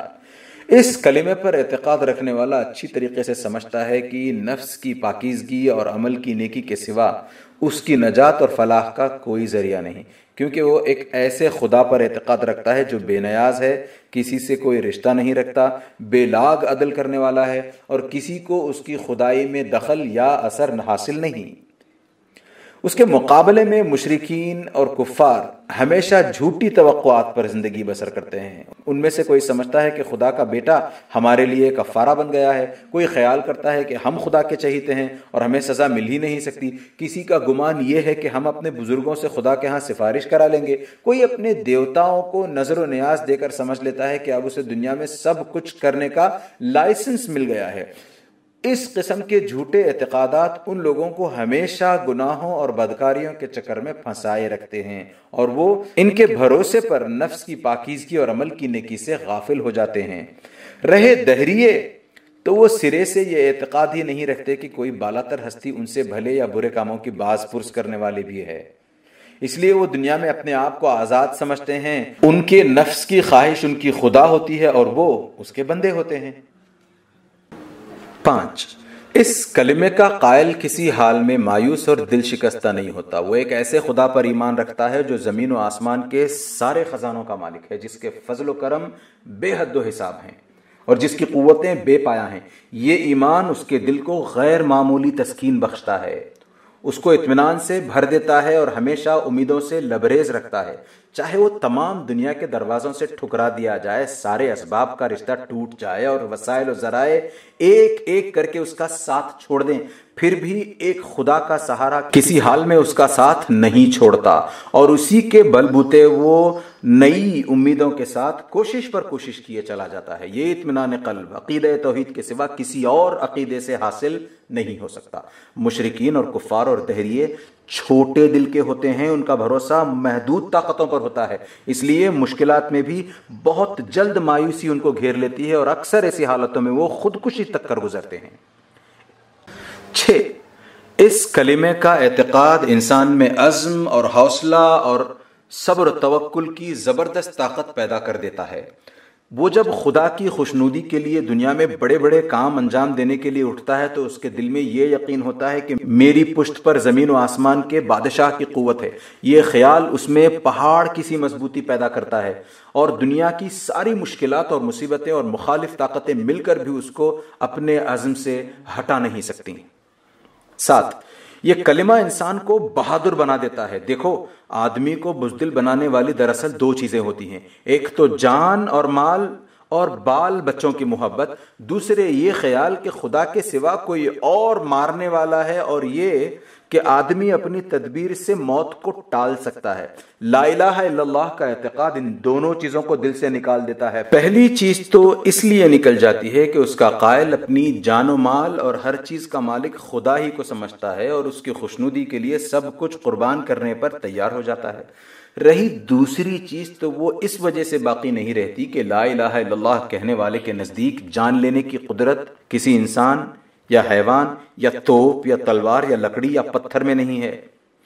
اس کلمے پر اعتقاد رکھنے والا اچھی طریقے سے سمجھتا ہے کہ نفس کی پاکیزگی اور عمل کی نیکی کے سوا اس کی نجات اور فلاح کا کوئی ذریعہ نہیں، کیونکہ وہ ایک ایسے خدا پر اعتقاد رکھتا ہے جو بے نیاز ہے، کسی سے کوئی رشتہ نہیں رکھتا، بے لاگ عدل کرنے والا ہے اور کسی کو اس کی خدائی میں دخل یا اثر حاصل نہیں۔ اس کے مقابلے میں مشرکین اور کفار ہمیشہ جھوٹی توقعات پر زندگی بسر کرتے ہیں۔ ان میں سے کوئی سمجھتا ہے کہ خدا کا بیٹا ہمارے لیے کفارہ بن گیا ہے، کوئی خیال کرتا ہے کہ ہم خدا کے چہیتے ہیں اور ہمیں سزا مل ہی نہیں سکتی، کسی کا گمان یہ ہے کہ ہم اپنے بزرگوں سے خدا کے ہاں سفارش کرا لیں گے، کوئی اپنے دیوتاؤں کو نظر و نیاز دے کر سمجھ لیتا ہے کہ اب اسے دنیا میں سب کچھ کرنے کا لائسنس مل گیا ہے۔ اس قسم کے جھوٹے اعتقادات ان لوگوں کو ہمیشہ گناہوں اور بدکاریوں کے چکر میں پھنسائے رکھتے ہیں، اور وہ ان کے بھروسے پر نفس کی پاکیزگی اور عمل کی نیکی سے غافل ہو جاتے ہیں۔ رہے دہریے تو وہ سرے سے یہ اعتقاد ہی نہیں رکھتے کہ کوئی بالا تر ہستی ان سے بھلے یا برے کاموں کی باز پرس کرنے والی بھی ہے، اس لیے وہ دنیا میں اپنے آپ کو آزاد سمجھتے ہیں۔ ان کے نفس کی خواہش ان کی خدا ہوتی ہے اور وہ اس کے بندے ہوتے ہیں۔ پانچ، اس کلمے کا قائل کسی حال میں مایوس اور دل شکستہ نہیں ہوتا۔ وہ ایک ایسے خدا پر ایمان رکھتا ہے جو زمین و آسمان کے سارے خزانوں کا مالک ہے، جس کے فضل و کرم بے حد و حساب ہیں اور جس کی قوتیں بے پایہ ہیں۔ یہ ایمان اس کے دل کو غیر معمولی تسکین بخشتا ہے، اس کو اطمینان سے بھر دیتا ہے اور ہمیشہ امیدوں سے لبریز رکھتا ہے۔ چاہے وہ تمام دنیا کے دروازوں سے ٹھکرا دیا جائے، سارے اسباب کا رشتہ ٹوٹ جائے اور وسائل و ذرائع ایک ایک کر کے اس کا ساتھ چھوڑ دیں، پھر بھی ایک خدا کا سہارا کسی حال میں اس کا ساتھ نہیں چھوڑتا، اور اسی کے بل بوتے وہ نئی امیدوں کے ساتھ کوشش پر کوشش کیے چلا جاتا ہے۔ یہ اطمینان قلب عقیدہ توحید کے سوا کسی اور عقیدے سے حاصل نہیں ہو سکتا۔ مشرکین اور کفار اور دہریے چھوٹے دل کے ہوتے ہیں، ان کا بھروسہ محدود طاقتوں پر ہوتا ہے، اس لیے مشکلات میں بھی بہت جلد مایوسی ان کو گھیر لیتی ہے اور اکثر ایسی حالتوں میں وہ خودکشی تک کر گزرتے ہیں۔ چھ، اس کلمے کا اعتقاد انسان میں عزم اور حوصلہ اور صبر و توکل کی زبردست طاقت پیدا کر دیتا ہے۔ وہ جب خدا کی خوشنودی کے لیے دنیا میں بڑے بڑے کام انجام دینے کے لیے اٹھتا ہے تو اس کے دل میں یہ یقین ہوتا ہے کہ میری پشت پر زمین و آسمان کے بادشاہ کی قوت ہے۔ یہ خیال اس میں پہاڑ کی سی مضبوطی پیدا کرتا ہے، اور دنیا کی ساری مشکلات اور مصیبتیں اور مخالف طاقتیں مل کر بھی اس کو اپنے عزم سے ہٹا نہیں سکتی۔ ساتھ، یہ کلمہ انسان کو بہادر بنا دیتا ہے۔ دیکھو، آدمی کو بزدل بنانے والی دراصل دو چیزیں ہوتی ہیں، ایک تو جان اور مال اور بال بچوں کی محبت، دوسرے یہ خیال کہ خدا کے سوا کوئی اور مارنے والا ہے، اور یہ کہ آدمی اپنی تدبیر سے موت کو ٹال سکتا ہے۔ لا الہ الا اللہ کا اعتقاد ان دونوں چیزوں کو دل سے نکال دیتا ہے۔ پہلی چیز تو اس لیے نکل جاتی ہے کہ اس کا قائل اپنی جان و مال اور ہر چیز کا مالک خدا ہی کو سمجھتا ہے، اور اس کی خوشنودی کے لیے سب کچھ قربان کرنے پر تیار ہو جاتا ہے۔ رہی دوسری چیز تو وہ اس وجہ سے باقی نہیں رہتی کہ لا الہ الا اللہ کہنے والے کے نزدیک جان لینے کی قدرت کسی انسان یا حیوان یا توپ یا تلوار یا لکڑی یا پتھر میں نہیں ہے۔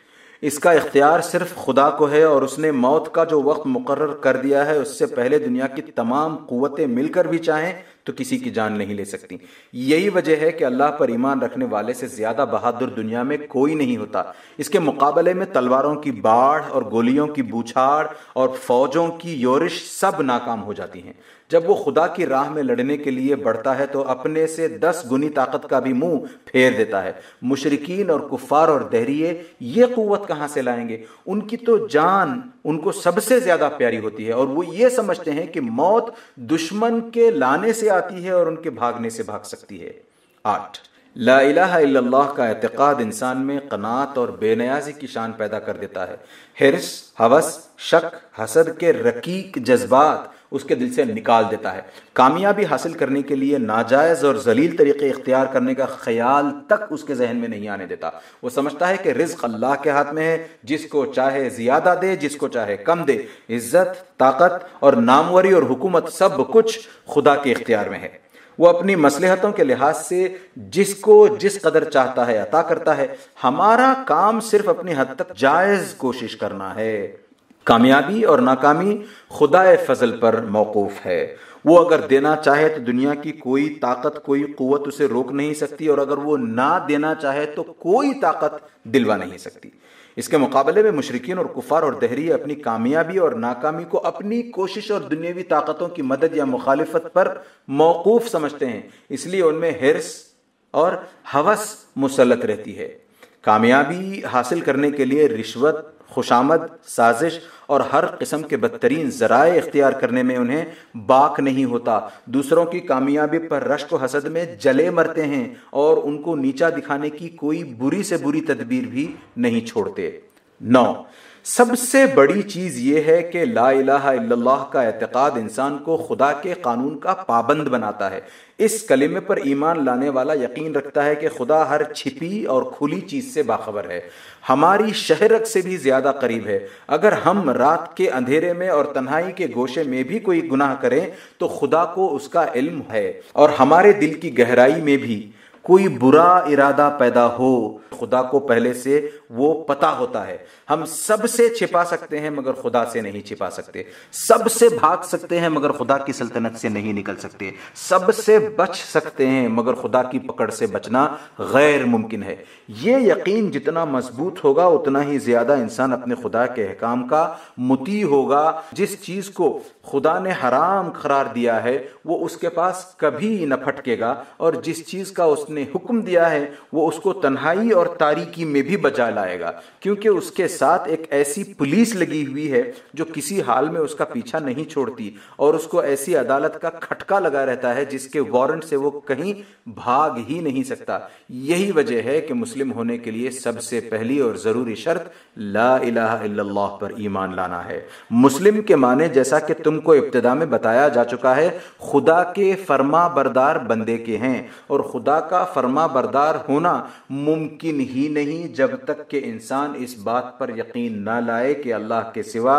اس کا اختیار صرف خدا کو ہے، اور اس نے موت کا جو وقت مقرر کر دیا ہے اس سے پہلے دنیا کی تمام قوتیں مل کر بھی چاہیں تو کسی کی جان نہیں لے سکتی۔ یہی وجہ ہے کہ اللہ پر ایمان رکھنے والے سے زیادہ بہادر دنیا میں کوئی نہیں ہوتا۔ اس کے مقابلے میں تلواروں کی باڑھ اور گولیوں کی بوچھاڑ اور فوجوں کی یورش سب ناکام ہو جاتی ہیں۔ جب وہ خدا کی راہ میں لڑنے کے لیے بڑھتا ہے تو اپنے سے دس گنی طاقت کا بھی منہ پھیر دیتا ہے۔ مشرکین اور کفار اور دہریے یہ قوت کہاں سے لائیں گے؟ ان کی تو جان ان کو سب سے زیادہ پیاری ہوتی ہے، اور وہ یہ سمجھتے ہیں کہ موت دشمن کے لانے سے آتی ہے اور ان کے بھاگنے سے بھاگ سکتی ہے۔ آٹھ، لا الہ الا اللہ کا اعتقاد انسان میں قناعت اور بے نیازی کی شان پیدا کر دیتا ہے۔ حرص، ہوس، شک، حسد کے رقیق جذبات اس کے دل سے نکال دیتا ہے۔ کامیابی حاصل کرنے کے لیے ناجائز اور ذلیل طریقے اختیار کرنے کا خیال تک اس کے ذہن میں نہیں آنے دیتا۔ وہ سمجھتا ہے کہ رزق اللہ کے ہاتھ میں ہے، جس کو چاہے زیادہ دے، جس کو چاہے کم دے۔ عزت، طاقت اور ناموری اور حکومت سب کچھ خدا کے اختیار میں ہے۔ وہ اپنی مصلحتوں کے لحاظ سے جس کو جس قدر چاہتا ہے عطا کرتا ہے۔ ہمارا کام صرف اپنی حد تک جائز کوشش کرنا ہے۔ کامیابی اور ناکامی خدا فضل پر موقوف ہے۔ وہ اگر دینا چاہے تو دنیا کی کوئی طاقت، کوئی قوت اسے روک نہیں سکتی، اور اگر وہ نہ دینا چاہے تو کوئی طاقت دلوا نہیں سکتی۔ اس کے مقابلے میں مشرکین اور کفار اور دہریے اپنی کامیابی اور ناکامی کو اپنی کوشش اور دنیاوی طاقتوں کی مدد یا مخالفت پر موقوف سمجھتے ہیں، اس لیے ان میں حرص اور ہوس مسلط رہتی ہے۔ کامیابی حاصل کرنے کے لیے رشوت، خوشامد، سازش اور ہر قسم کے بدترین ذرائع اختیار کرنے میں انہیں باک نہیں ہوتا۔ دوسروں کی کامیابی پر رشک و حسد میں جلے مرتے ہیں، اور ان کو نیچا دکھانے کی کوئی بری سے بری تدبیر بھی نہیں چھوڑتے۔ نو، سب سے بڑی چیز یہ ہے کہ لا الہ الا اللہ کا اعتقاد انسان کو خدا کے قانون کا پابند بناتا ہے۔ اس کلمے پر ایمان لانے والا یقین رکھتا ہے کہ خدا ہر چھپی اور کھلی چیز سے باخبر ہے، ہماری شہرت سے بھی زیادہ قریب ہے۔ اگر ہم رات کے اندھیرے میں اور تنہائی کے گوشے میں بھی کوئی گناہ کریں تو خدا کو اس کا علم ہے، اور ہمارے دل کی گہرائی میں بھی کوئی برا ارادہ پیدا ہو خدا کو پہلے سے وہ پتہ ہوتا ہے۔ ہم سب سے چھپا سکتے ہیں مگر خدا سے نہیں چھپا سکتے، سب سے بھاگ سکتے ہیں مگر خدا کی سلطنت سے نہیں نکل سکتے، سب سے بچ سکتے ہیں مگر خدا کی پکڑ سے بچنا غیر ممکن ہے۔ یہ یقین جتنا مضبوط ہوگا اتنا ہی زیادہ انسان اپنے خدا کے احکام کا مطیع ہوگا۔ جس چیز کو خدا نے حرام قرار دیا ہے وہ اس کے پاس کبھی نہ پھٹکے گا، اور جس چیز کا اس نے حکم دیا ہے وہ اس کو تنہائی اور تاریکی میں بھی بجا لائے گا، کیونکہ اس کے ساتھ ایک ایسی پولیس لگی ہوئی ہے جو کسی حال میں اس کا پیچھا نہیں چھوڑتی، اور اس کو ایسی عدالت کا کھٹکا لگا رہتا ہے جس کے وارنٹ سے وہ کہیں بھاگ ہی نہیں سکتا۔ یہی وجہ ہے کہ مسلم ہونے کے لیے سب سے پہلی اور ضروری شرط لا الہ الا اللہ پر ایمان لانا ہے۔ مسلم کے معنی جیسا کہ تم کو ابتدا میں بتایا جا چکا ہے خدا کے فرما بردار بندے کے ہیں، اور خدا کا فرما بردار ہونا ممکن ہی نہیں جب تک کہ انسان اس بات پر یقین نہ لائے کہ اللہ کے سوا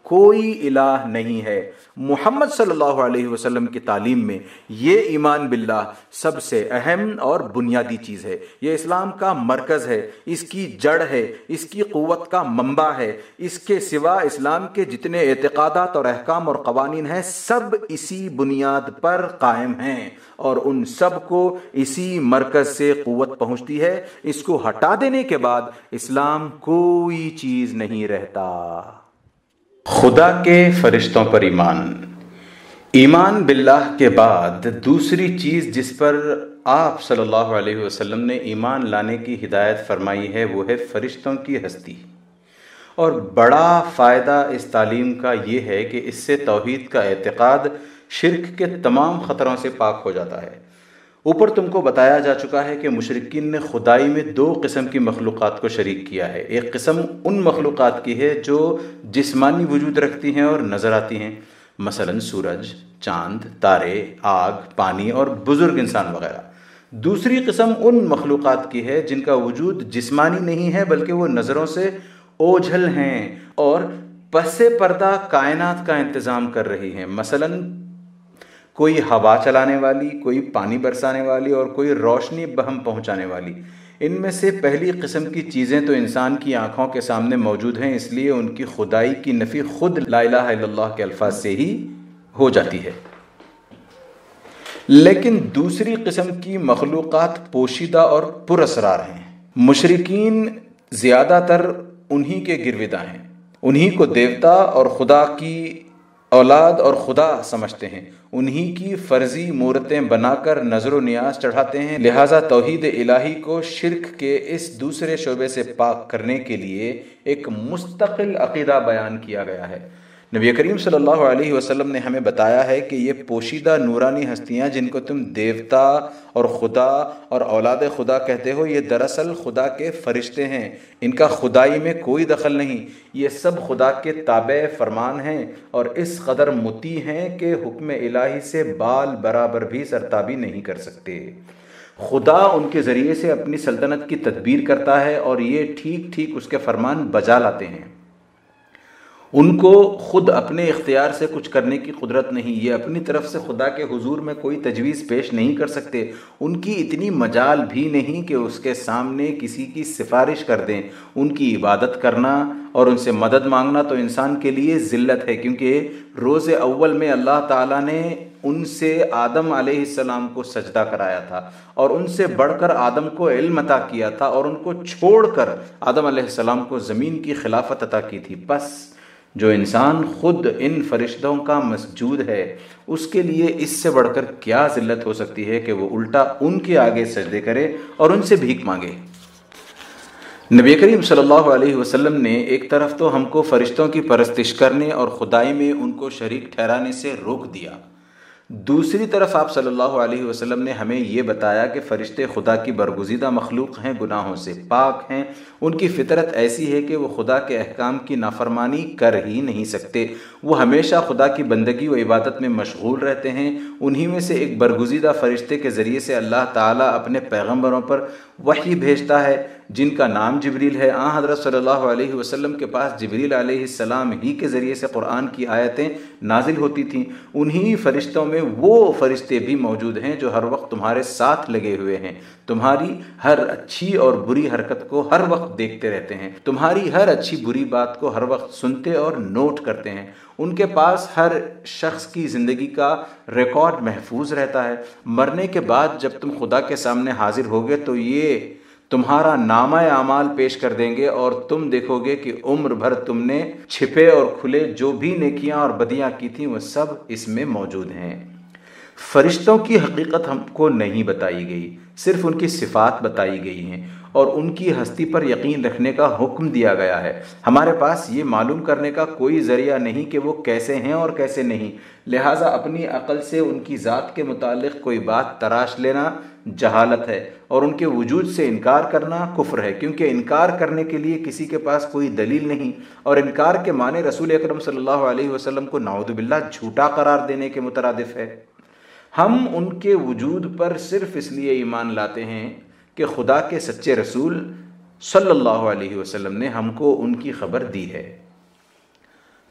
کوئی الہ نہیں ہے۔ محمد صلی اللہ علیہ وسلم کی تعلیم میں یہ ایمان باللہ سب سے اہم اور بنیادی چیز ہے۔ یہ اسلام کا مرکز ہے، اس کی جڑ ہے، اس کی قوت کا منبع ہے۔ اس کے سوا اسلام کے جتنے اعتقادات اور احکام اور قوانین ہیں سب اسی بنیاد پر قائم ہیں، اور ان سب کو اسی مرکز سے قوت پہنچتی ہے۔ اس کو ہٹا دینے کے بعد اسلام کوئی چیز نہیں رہتا۔ خدا کے فرشتوں پر ایمان۔ ایمان باللہ کے بعد دوسری چیز جس پر آپ صلی اللہ علیہ وسلم نے ایمان لانے کی ہدایت فرمائی ہے وہ ہے فرشتوں کی ہستی۔ اور بڑا فائدہ اس تعلیم کا یہ ہے کہ اس سے توحید کا اعتقاد شرک کے تمام خطروں سے پاک ہو جاتا ہے۔ اوپر تم کو بتایا جا چکا ہے کہ مشرکین نے خدائی میں دو قسم کی مخلوقات کو شریک کیا ہے۔ ایک قسم ان مخلوقات کی ہے جو جسمانی وجود رکھتی ہیں اور نظر آتی ہیں، مثلا سورج، چاند، تارے، آگ، پانی اور بزرگ انسان وغیرہ۔ دوسری قسم ان مخلوقات کی ہے جن کا وجود جسمانی نہیں ہے بلکہ وہ نظروں سے اوجھل ہیں اور پس پردہ کائنات کا انتظام کر رہی ہیں، مثلا کوئی ہوا چلانے والی، کوئی پانی برسانے والی اور کوئی روشنی بہم پہنچانے والی۔ ان میں سے پہلی قسم کی چیزیں تو انسان کی آنکھوں کے سامنے موجود ہیں، اس لیے ان کی خدائی کی نفی خود لا الہ الا اللہ کے الفاظ سے ہی ہو جاتی ہے۔ لیکن دوسری قسم کی مخلوقات پوشیدہ اور پر اسرار ہیں۔ مشرکین زیادہ تر انہی کے گرویدہ ہیں، انہی کو دیوتا اور خدا کی اولاد اور خدا سمجھتے ہیں، انہی کی فرضی مورتیں بنا کر نظر و نیاز چڑھاتے ہیں۔ لہٰذا توحید الہی کو شرک کے اس دوسرے شعبے سے پاک کرنے کے لیے ایک مستقل عقیدہ بیان کیا گیا ہے۔ نبی کریم صلی اللہ علیہ وسلم نے ہمیں بتایا ہے کہ یہ پوشیدہ نورانی ہستیاں جن کو تم دیوتا اور خدا اور اولاد خدا کہتے ہو، یہ دراصل خدا کے فرشتے ہیں، ان کا خدائی میں کوئی دخل نہیں، یہ سب خدا کے تابع فرمان ہیں اور اس قدر مطیع ہیں کہ حکم الہی سے بال برابر بھی سرتابی نہیں کر سکتے۔ خدا ان کے ذریعے سے اپنی سلطنت کی تدبیر کرتا ہے اور یہ ٹھیک ٹھیک اس کے فرمان بجا لاتے ہیں۔ ان کو خود اپنے اختیار سے کچھ کرنے کی قدرت نہیں، یہ اپنی طرف سے خدا کے حضور میں کوئی تجویز پیش نہیں کر سکتے، ان کی اتنی مجال بھی نہیں کہ اس کے سامنے کسی کی سفارش کر دیں۔ ان کی عبادت کرنا اور ان سے مدد مانگنا تو انسان کے لیے ذلت ہے، کیونکہ روز اول میں اللہ تعالیٰ نے ان سے آدم علیہ السلام کو سجدہ کرایا تھا اور ان سے بڑھ کر آدم کو علم عطا کیا تھا اور ان کو چھوڑ کر آدم علیہ السلام کو زمین کی خلافت عطا کی تھی۔ بس جو انسان خود ان فرشتوں کا مسجود ہے اس کے لیے اس سے بڑھ کر کیا ذلت ہو سکتی ہے کہ وہ الٹا ان کے آگے سجدے کرے اور ان سے بھیک مانگے۔ نبی کریم صلی اللہ علیہ وسلم نے ایک طرف تو ہم کو فرشتوں کی پرستش کرنے اور خدائی میں ان کو شریک ٹھہرانے سے روک دیا، دوسری طرف آپ صلی اللہ علیہ وسلم نے ہمیں یہ بتایا کہ فرشتے خدا کی برگزیدہ مخلوق ہیں، گناہوں سے پاک ہیں، ان کی فطرت ایسی ہے کہ وہ خدا کے احکام کی نافرمانی کر ہی نہیں سکتے، وہ ہمیشہ خدا کی بندگی و عبادت میں مشغول رہتے ہیں۔ انہی میں سے ایک برگزیدہ فرشتے کے ذریعے سے اللہ تعالیٰ اپنے پیغمبروں پر وحی بھیجتا ہے جن کا نام جبریل ہے۔ آن حضرت صلی اللہ علیہ وسلم کے پاس جبریل علیہ السلام ہی کے ذریعے سے قرآن کی آیتیں نازل ہوتی تھیں۔ انہی فرشتوں میں وہ فرشتے بھی موجود ہیں جو ہر وقت تمہارے ساتھ لگے ہوئے ہیں، تمہاری ہر اچھی اور بری حرکت کو ہر وقت دیکھتے رہتے ہیں، تمہاری ہر اچھی بری بات کو ہر وقت سنتے اور نوٹ کرتے ہیں۔ ان کے پاس ہر شخص کی زندگی کا ریکارڈ محفوظ رہتا ہے۔ مرنے کے بعد جب تم خدا کے سامنے حاضر ہوگے تو یہ تمہارا نامہ اعمال پیش کر دیں گے اور تم دیکھو گے کہ عمر بھر تم نے چھپے اور کھلے جو بھی نیکیاں اور بدیاں کی تھیں وہ سب اس میں موجود ہیں۔ فرشتوں کی حقیقت ہم کو نہیں بتائی گئی، صرف ان کی صفات بتائی گئی ہیں اور ان کی ہستی پر یقین رکھنے کا حکم دیا گیا ہے۔ ہمارے پاس یہ معلوم کرنے کا کوئی ذریعہ نہیں کہ وہ کیسے ہیں اور کیسے نہیں، لہٰذا اپنی عقل سے ان کی ذات کے متعلق کوئی بات تراش لینا جہالت ہے اور ان کے وجود سے انکار کرنا کفر ہے، کیونکہ انکار کرنے کے لیے کسی کے پاس کوئی دلیل نہیں، اور انکار کے معنی رسول اکرم صلی اللہ علیہ وسلم کو نعوذ باللہ جھوٹا قرار دینے کے مترادف ہے۔ ہم ان کے وجود پر صرف اس لیے ایمان لاتے ہیں کہ خدا کے سچے رسول صلی اللہ علیہ وسلم نے ہم کو ان کی خبر دی ہے۔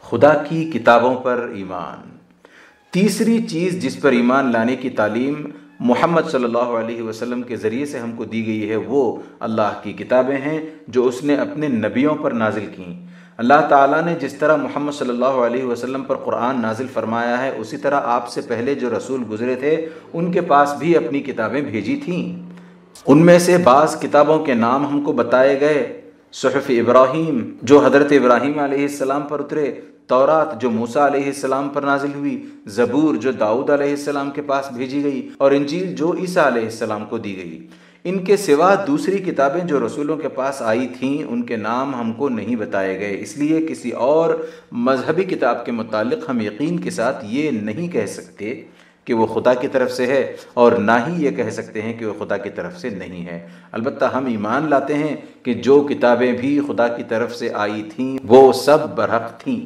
خدا کی کتابوں پر ایمان۔ تیسری چیز جس پر ایمان لانے کی تعلیم محمد صلی اللہ علیہ وسلم کے ذریعے سے ہم کو دی گئی ہے وہ اللہ کی کتابیں ہیں جو اس نے اپنے نبیوں پر نازل کیں۔ اللہ تعالیٰ نے جس طرح محمد صلی اللہ علیہ وسلم پر قرآن نازل فرمایا ہے اسی طرح آپ سے پہلے جو رسول گزرے تھے ان کے پاس بھی اپنی کتابیں بھیجی تھیں۔ ان میں سے بعض کتابوں کے نام ہم کو بتائے گئے: صحف ابراہیم جو حضرت ابراہیم علیہ السلام پر اترے، تورات جو موسیٰ علیہ السلام پر نازل ہوئی، زبور جو داؤد علیہ السلام کے پاس بھیجی گئی، اور انجیل جو عیسیٰ علیہ السلام کو دی گئی۔ ان کے سوا دوسری کتابیں جو رسولوں کے پاس آئی تھیں ان کے نام ہم کو نہیں بتائے گئے، اس لیے کسی اور مذہبی کتاب کے متعلق ہم یقین کے ساتھ یہ نہیں کہہ سکتے کہ وہ خدا کی طرف سے ہے، اور نہ ہی یہ کہہ سکتے ہیں کہ وہ خدا کی طرف سے نہیں ہے۔ البتہ ہم ایمان لاتے ہیں کہ جو کتابیں بھی خدا کی طرف سے آئی تھیں وہ سب برحق تھیں۔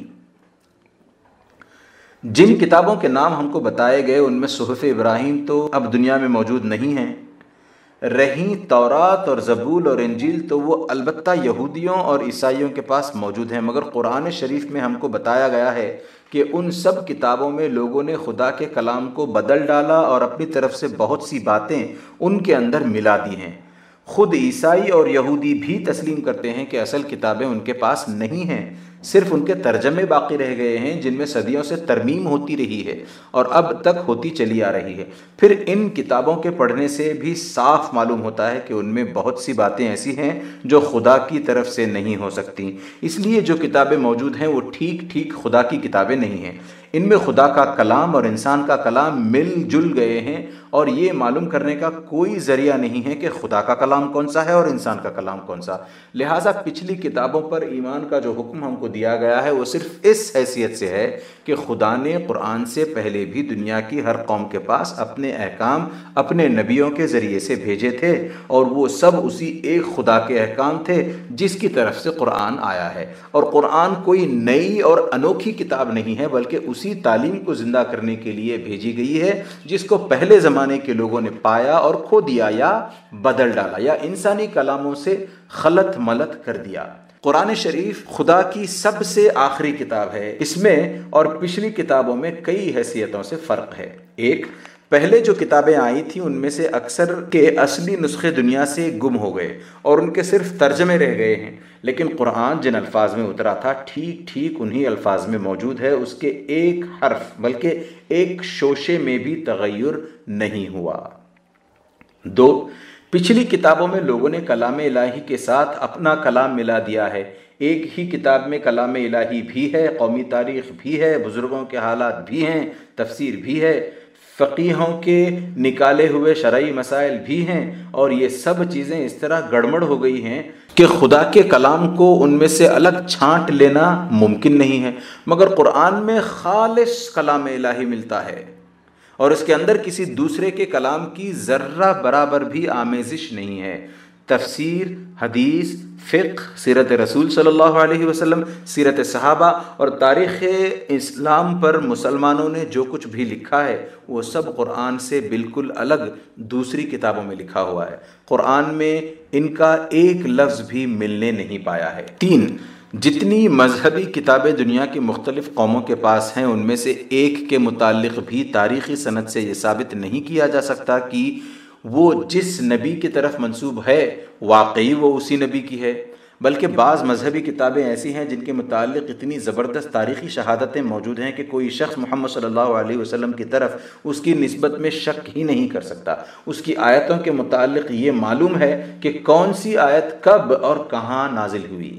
جن کتابوں کے نام ہم کو بتائے گئے ان میں صحف ابراہیم تو اب دنیا میں موجود نہیں ہیں، رہیں تورات اور زبور اور انجیل تو وہ البتہ یہودیوں اور عیسائیوں کے پاس موجود ہیں، مگر قرآن شریف میں ہم کو بتایا گیا ہے کہ ان سب کتابوں میں لوگوں نے خدا کے کلام کو بدل ڈالا اور اپنی طرف سے بہت سی باتیں ان کے اندر ملا دی ہیں۔ خود عیسائی اور یہودی بھی تسلیم کرتے ہیں کہ اصل کتابیں ان کے پاس نہیں ہیں، صرف ان کے ترجمے باقی رہ گئے ہیں جن میں صدیوں سے ترمیم ہوتی رہی ہے اور اب تک ہوتی چلی آ رہی ہے۔ پھر ان کتابوں کے پڑھنے سے بھی صاف معلوم ہوتا ہے کہ ان میں بہت سی باتیں ایسی ہیں جو خدا کی طرف سے نہیں ہو سکتی، اس لیے جو کتابیں موجود ہیں وہ ٹھیک ٹھیک خدا کی کتابیں نہیں ہیں۔ ان میں خدا کا کلام اور انسان کا کلام مل جل گئے ہیں، اور یہ معلوم کرنے کا کوئی ذریعہ نہیں ہے کہ خدا کا کلام کون سا ہے اور انسان کا کلام کون سا۔ لہٰذا پچھلی کتابوں پر ایمان کا جو حکم ہم کو دیا گیا ہے وہ صرف اس حیثیت سے ہے کہ خدا نے قرآن سے پہلے بھی دنیا کی ہر قوم کے پاس اپنے احکام اپنے نبیوں کے ذریعے سے بھیجے تھے، اور وہ سب اسی ایک خدا کے احکام تھے جس کی طرف سے قرآن آیا ہے۔ اور قرآن کوئی نئی اور انوکھی کتاب نہیں ہے بلکہ اسی تعلیم کو زندہ کرنے کے لیے بھیجی گئی ہے جس کو پہلے زمانے کے لوگوں نے پایا اور کھو دیا یا بدل ڈالا یا انسانی کلاموں سے خلط ملط کر دیا۔ قرآن شریف خدا کی سب سے آخری کتاب ہے۔ اس میں اور پچھلی کتابوں میں کئی حیثیتوں سے فرق ہے۔ ایک، پہلے جو کتابیں آئی تھیں ان میں سے اکثر کے اصلی نسخے دنیا سے گم ہو گئے اور ان کے صرف ترجمے رہ گئے ہیں، لیکن قرآن جن الفاظ میں اترا تھا ٹھیک ٹھیک انہی الفاظ میں موجود ہے، اس کے ایک حرف بلکہ ایک شوشے میں بھی تغیر نہیں ہوا۔ دو، پچھلی کتابوں میں لوگوں نے کلام الہی کے ساتھ اپنا کلام ملا دیا ہے۔ ایک ہی کتاب میں کلام الہی بھی ہے، قومی تاریخ بھی ہے، بزرگوں کے حالات بھی ہیں، تفسیر بھی ہے، فقیہوں کے نکالے ہوئے شرعی مسائل بھی ہیں، اور یہ سب چیزیں اس طرح گڑبڑ ہو گئی ہیں کہ خدا کے کلام کو ان میں سے الگ چھانٹ لینا ممکن نہیں ہے، مگر قرآن میں خالص کلام الہی ملتا ہے اور اس کے اندر کسی دوسرے کے کلام کی ذرہ برابر بھی آمیزش نہیں ہے۔ تفسیر، حدیث، فقہ، سیرت رسول صلی اللہ علیہ وسلم، سیرت صحابہ اور تاریخ اسلام پر مسلمانوں نے جو کچھ بھی لکھا ہے وہ سب قرآن سے بالکل الگ دوسری کتابوں میں لکھا ہوا ہے۔ قرآن میں ان کا ایک لفظ بھی ملنے نہیں پایا ہے۔ تین، جتنی مذہبی کتابیں دنیا کی مختلف قوموں کے پاس ہیں ان میں سے ایک کے متعلق بھی تاریخی سند سے یہ ثابت نہیں کیا جا سکتا کہ وہ جس نبی کی طرف منسوب ہے واقعی وہ اسی نبی کی ہے، بلکہ بعض مذہبی کتابیں ایسی ہیں جن کے متعلق اتنی زبردست تاریخی شہادتیں موجود ہیں کہ کوئی شخص محمد صلی اللہ علیہ وسلم کی طرف اس کی نسبت میں شک ہی نہیں کر سکتا۔ اس کی آیتوں کے متعلق یہ معلوم ہے کہ کون سی آیت کب اور کہاں نازل ہوئی۔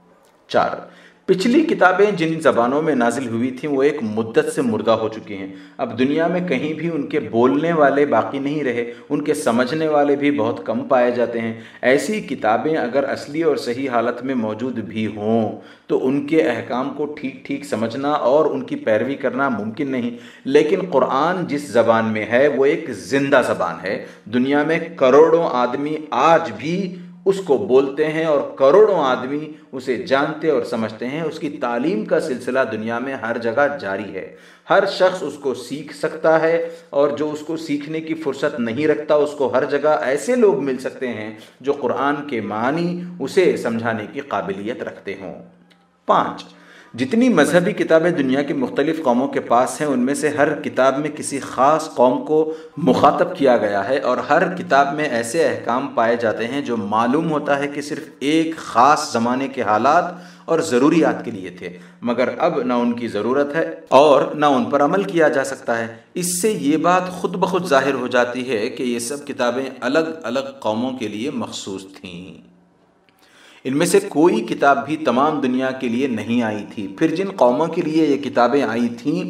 چار، پچھلی کتابیں جن زبانوں میں نازل ہوئی تھیں وہ ایک مدت سے مردہ ہو چکی ہیں، اب دنیا میں کہیں بھی ان کے بولنے والے باقی نہیں رہے، ان کے سمجھنے والے بھی بہت کم پائے جاتے ہیں۔ ایسی کتابیں اگر اصلی اور صحیح حالت میں موجود بھی ہوں تو ان کے احکام کو ٹھیک ٹھیک سمجھنا اور ان کی پیروی کرنا ممکن نہیں، لیکن قرآن جس زبان میں ہے وہ ایک زندہ زبان ہے۔ دنیا میں کروڑوں آدمی آج بھی اس کو بولتے ہیں اور کروڑوں آدمی اسے جانتے اور سمجھتے ہیں۔ اس کی تعلیم کا سلسلہ دنیا میں ہر جگہ جاری ہے، ہر شخص اس کو سیکھ سکتا ہے، اور جو اس کو سیکھنے کی فرصت نہیں رکھتا اس کو ہر جگہ ایسے لوگ مل سکتے ہیں جو قرآن کے معنی اسے سمجھانے کی قابلیت رکھتے ہوں۔ پانچ، جتنی مذہبی کتابیں دنیا کی مختلف قوموں کے پاس ہیں ان میں سے ہر کتاب میں کسی خاص قوم کو مخاطب کیا گیا ہے، اور ہر کتاب میں ایسے احکام پائے جاتے ہیں جو معلوم ہوتا ہے کہ صرف ایک خاص زمانے کے حالات اور ضروریات کے لیے تھے، مگر اب نہ ان کی ضرورت ہے اور نہ ان پر عمل کیا جا سکتا ہے۔ اس سے یہ بات خود بخود ظاہر ہو جاتی ہے کہ یہ سب کتابیں الگ الگ قوموں کے لیے مخصوص تھیں۔ ان میں سے کوئی کتاب بھی تمام دنیا کے لیے نہیں آئی تھی۔ پھر جن قوموں کے لیے یہ کتابیں آئی تھیں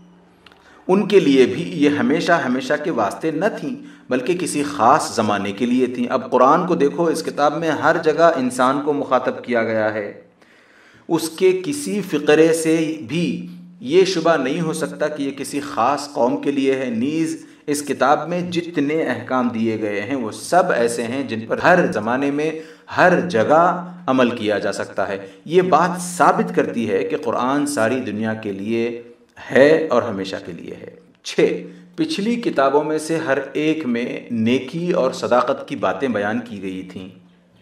ان کے لیے بھی یہ ہمیشہ ہمیشہ کے واسطے نہ تھیں بلکہ کسی خاص زمانے کے لیے تھیں۔ اب قرآن کو دیکھو، اس کتاب میں ہر جگہ انسان کو مخاطب کیا گیا ہے۔ اس کے کسی فقرے سے بھی یہ شبہ نہیں ہو سکتا کہ یہ کسی خاص قوم کے لیے ہے۔ نیز اس کتاب میں جتنے احکام دیے گئے ہیں وہ سب ایسے ہیں جن پر ہر زمانے میں ہر جگہ عمل کیا جا سکتا ہے۔ یہ بات ثابت کرتی ہے کہ قرآن ساری دنیا کے لیے ہے اور ہمیشہ کے لیے ہے۔ چھ، پچھلی کتابوں میں سے ہر ایک میں نیکی اور صداقت کی باتیں بیان کی گئی تھیں،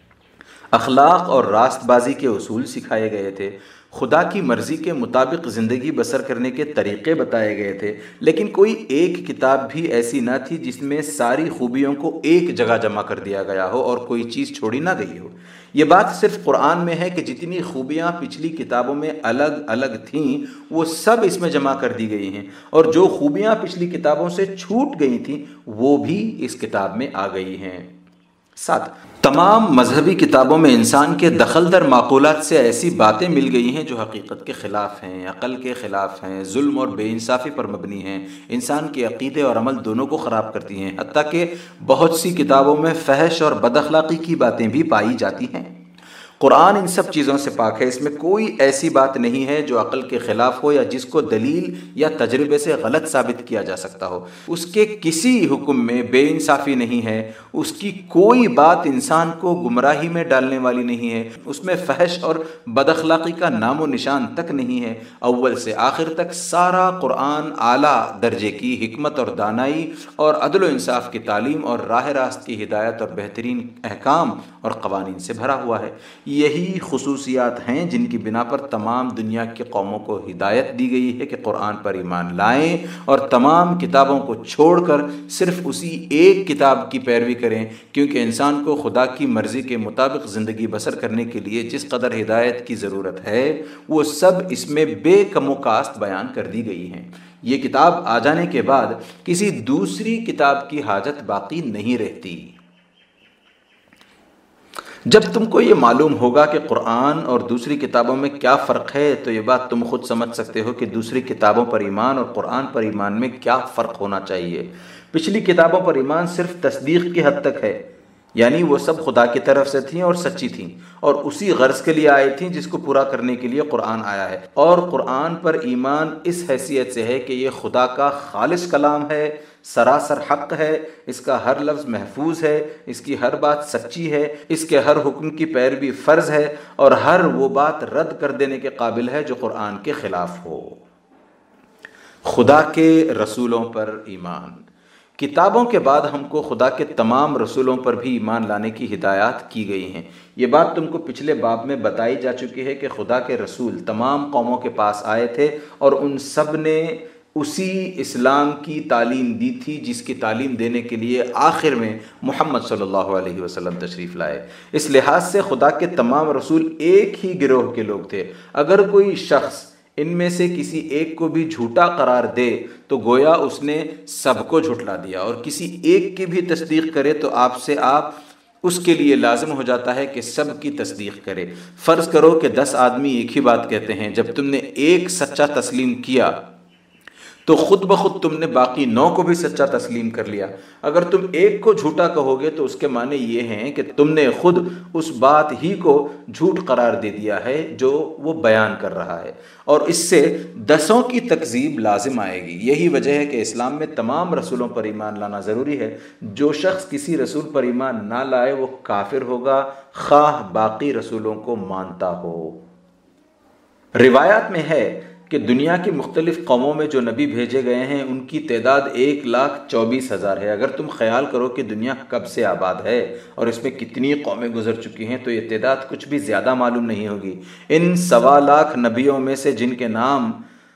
اخلاق اور راست بازی کے اصول سکھائے گئے تھے، خدا کی مرضی کے مطابق زندگی بسر کرنے کے طریقے بتائے گئے تھے، لیکن کوئی ایک کتاب بھی ایسی نہ تھی جس میں ساری خوبیوں کو ایک جگہ جمع کر دیا گیا ہو اور کوئی چیز چھوڑی نہ گئی ہو۔ یہ بات صرف قرآن میں ہے کہ جتنی خوبیاں پچھلی کتابوں میں الگ الگ تھیں وہ سب اس میں جمع کر دی گئی ہیں، اور جو خوبیاں پچھلی کتابوں سے چھوٹ گئی تھیں وہ بھی اس کتاب میں آ گئی ہیں۔ سات، تمام مذہبی کتابوں میں انسان کے دخل در معقولات سے ایسی باتیں مل گئی ہیں جو حقیقت کے خلاف ہیں، عقل کے خلاف ہیں، ظلم اور بے انصافی پر مبنی ہیں، انسان کے عقیدے اور عمل دونوں کو خراب کرتی ہیں، حتیٰ کہ بہت سی کتابوں میں فحش اور بد اخلاقی کی باتیں بھی پائی جاتی ہیں۔ قرآن ان سب چیزوں سے پاک ہے، اس میں کوئی ایسی بات نہیں ہے جو عقل کے خلاف ہو یا جس کو دلیل یا تجربے سے غلط ثابت کیا جا سکتا ہو۔ اس کے کسی حکم میں بے انصافی نہیں ہے، اس کی کوئی بات انسان کو گمراہی میں ڈالنے والی نہیں ہے، اس میں فحش اور بد اخلاقی کا نام و نشان تک نہیں ہے۔ اول سے آخر تک سارا قرآن اعلیٰ درجے کی حکمت اور دانائی اور عدل و انصاف کی تعلیم اور راہ راست کی ہدایت اور بہترین احکام اور قوانین سے بھرا ہوا ہے۔ یہی خصوصیات ہیں جن کی بنا پر تمام دنیا کی قوموں کو ہدایت دی گئی ہے کہ قرآن پر ایمان لائیں اور تمام کتابوں کو چھوڑ کر صرف اسی ایک کتاب کی پیروی کریں، کیونکہ انسان کو خدا کی مرضی کے مطابق زندگی بسر کرنے کے لیے جس قدر ہدایت کی ضرورت ہے وہ سب اس میں بے کم و کاست بیان کر دی گئی ہیں۔ یہ کتاب آ جانے کے بعد کسی دوسری کتاب کی حاجت باقی نہیں رہتی۔ جب تم کو یہ معلوم ہوگا کہ قرآن اور دوسری کتابوں میں کیا فرق ہے تو یہ بات تم خود سمجھ سکتے ہو کہ دوسری کتابوں پر ایمان اور قرآن پر ایمان میں کیا فرق ہونا چاہیے۔ پچھلی کتابوں پر ایمان صرف تصدیق کی حد تک ہے، یعنی وہ سب خدا کی طرف سے تھیں اور سچی تھیں اور اسی غرض کے لیے آئی تھیں جس کو پورا کرنے کے لیے قرآن آیا ہے، اور قرآن پر ایمان اس حیثیت سے ہے کہ یہ خدا کا خالص کلام ہے، سراسر حق ہے، اس کا ہر لفظ محفوظ ہے، اس کی ہر بات سچی ہے، اس کے ہر حکم کی پیروی فرض ہے، اور ہر وہ بات رد کر دینے کے قابل ہے جو قرآن کے خلاف ہو۔ خدا کے رسولوں پر ایمان۔ کتابوں کے بعد ہم کو خدا کے تمام رسولوں پر بھی ایمان لانے کی ہدایات کی گئی ہیں۔ یہ بات تم کو پچھلے باب میں بتائی جا چکی ہے کہ خدا کے رسول تمام قوموں کے پاس آئے تھے اور ان سب نے اسی اسلام کی تعلیم دی تھی جس کی تعلیم دینے کے لیے آخر میں محمد صلی اللہ علیہ وسلم تشریف لائے۔ اس لحاظ سے خدا کے تمام رسول ایک ہی گروہ کے لوگ تھے۔ اگر کوئی شخص ان میں سے کسی ایک کو بھی جھوٹا قرار دے تو گویا اس نے سب کو جھٹلا دیا، اور کسی ایک کی بھی تصدیق کرے تو آپ سے آپ اس کے لیے لازم ہو جاتا ہے کہ سب کی تصدیق کرے۔ فرض کرو کہ دس آدمی ایک ہی بات کہتے ہیں، جب تم نے ایک سچا تسلیم کیا تو خود بخود تم نے باقی نو کو بھی سچا تسلیم کر لیا۔ اگر تم ایک کو جھوٹا کہو گے تو اس کے معنی یہ ہیں کہ تم نے خود اس بات ہی کو جھوٹ قرار دے دیا ہے جو وہ بیان کر رہا ہے، اور اس سے دسوں کی تکذیب لازم آئے گی۔ یہی وجہ ہے کہ اسلام میں تمام رسولوں پر ایمان لانا ضروری ہے۔ جو شخص کسی رسول پر ایمان نہ لائے وہ کافر ہوگا، خواہ باقی رسولوں کو مانتا ہو۔ روایات میں ہے کہ دنیا کی مختلف قوموں میں جو نبی بھیجے گئے ہیں ان کی تعداد ایک لاکھ چوبیس ہزار ہے۔ اگر تم خیال کرو کہ دنیا کب سے آباد ہے اور اس میں کتنی قومیں گزر چکی ہیں تو یہ تعداد کچھ بھی زیادہ معلوم نہیں ہوگی۔ ان سوا لاکھ نبیوں میں سے جن کے نام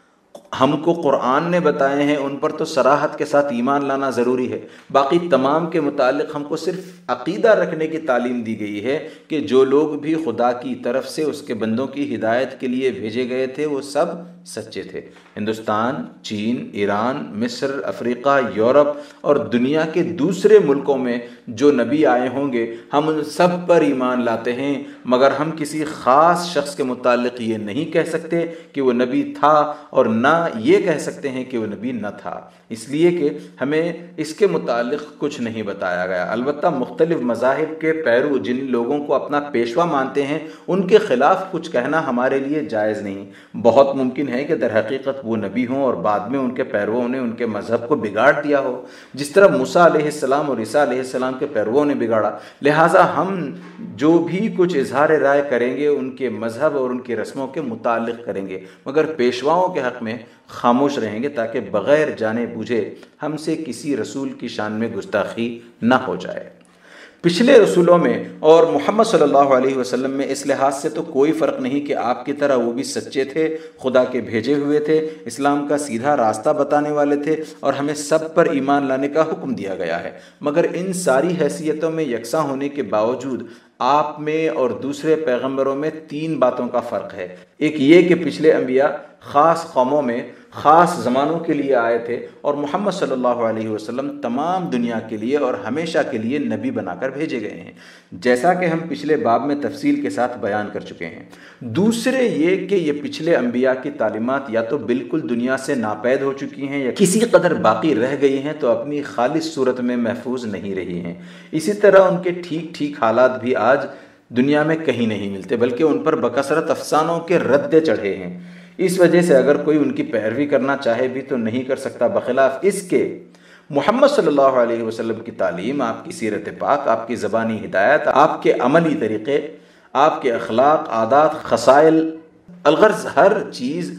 ہم کو قرآن نے بتائے ہیں ان پر تو صراحت کے ساتھ ایمان لانا ضروری ہے۔ باقی تمام کے متعلق ہم کو صرف عقیدہ رکھنے کی تعلیم دی گئی ہے کہ جو لوگ بھی خدا کی طرف سے اس کے بندوں کی ہدایت کے لیے بھیجے گئے تھے وہ سب سچے تھے۔ ہندوستان، چین، ایران، مصر، افریقہ، یورپ اور دنیا کے دوسرے ملکوں میں جو نبی آئے ہوں گے ہم ان سب پر ایمان لاتے ہیں، مگر ہم کسی خاص شخص کے متعلق یہ نہیں کہہ سکتے کہ وہ نبی تھا اور نہ یہ کہہ سکتے ہیں کہ وہ نبی نہ تھا، اس لیے کہ ہمیں اس کے متعلق کچھ نہیں بتایا گیا۔ البتہ مختلف مذاہب کے پیرو جن لوگوں کو اپنا پیشوا مانتے ہیں ان کے خلاف کچھ کہنا ہمارے لیے جائز نہیں۔ بہت ممکن ہے کہ در حقیقت وہ نبی ہوں اور بعد میں ان کے پیرووں نے ان کے مذہب کو بگاڑ دیا ہو، جس طرح موسیٰ علیہ السلام اور عیسیٰ علیہ السلام کے پیرووں نے بگاڑا۔ لہٰذا ہم جو بھی کچھ اظہار رائے کریں گے ان کے مذہب اور ان کی رسموں کے متعلق کریں گے، مگر پیشواؤں کے حق میں خاموش رہیں گے تاکہ بغیر جانے بوجھے ہم سے کسی رسول کی شان میں گستاخی نہ ہو جائے۔ پچھلے رسولوں میں اور محمد صلی اللہ علیہ وسلم میں اس لحاظ سے تو کوئی فرق نہیں کہ آپ کی طرح وہ بھی سچے تھے، خدا کے بھیجے ہوئے تھے، اسلام کا سیدھا راستہ بتانے والے تھے اور ہمیں سب پر ایمان لانے کا حکم دیا گیا ہے۔ مگر ان ساری حیثیتوں میں یکساں ہونے کے باوجود آپ میں اور دوسرے پیغمبروں میں تین باتوں کا فرق ہے۔ ایک یہ کہ پچھلے انبیاء خاص قوموں میں خاص زمانوں کے لیے آئے تھے اور محمد صلی اللہ علیہ وسلم تمام دنیا کے لیے اور ہمیشہ کے لیے نبی بنا کر بھیجے گئے ہیں، جیسا کہ ہم پچھلے باب میں تفصیل کے ساتھ بیان کر چکے ہیں۔ دوسرے یہ کہ یہ پچھلے انبیاء کی تعلیمات یا تو بالکل دنیا سے ناپید ہو چکی ہیں یا کسی قدر باقی رہ گئی ہیں تو اپنی خالص صورت میں محفوظ نہیں رہی ہیں۔ اسی طرح ان کے ٹھیک ٹھیک حالات بھی آج دنیا میں کہیں نہیں ملتے، بلکہ ان پر بکثرت افسانوں کے ردے چڑھے ہیں۔ اس وجہ سے اگر کوئی ان کی پیروی کرنا چاہے بھی تو نہیں کر سکتا، بخلاف اس کے محمد صلی اللہ علیہ وسلم کی تعلیم، آپ کی سیرت پاک، آپ کی زبانی ہدایت، آپ کے عملی طریقے، آپ کے اخلاق، عادات، خصائل، الغرض ہر چیز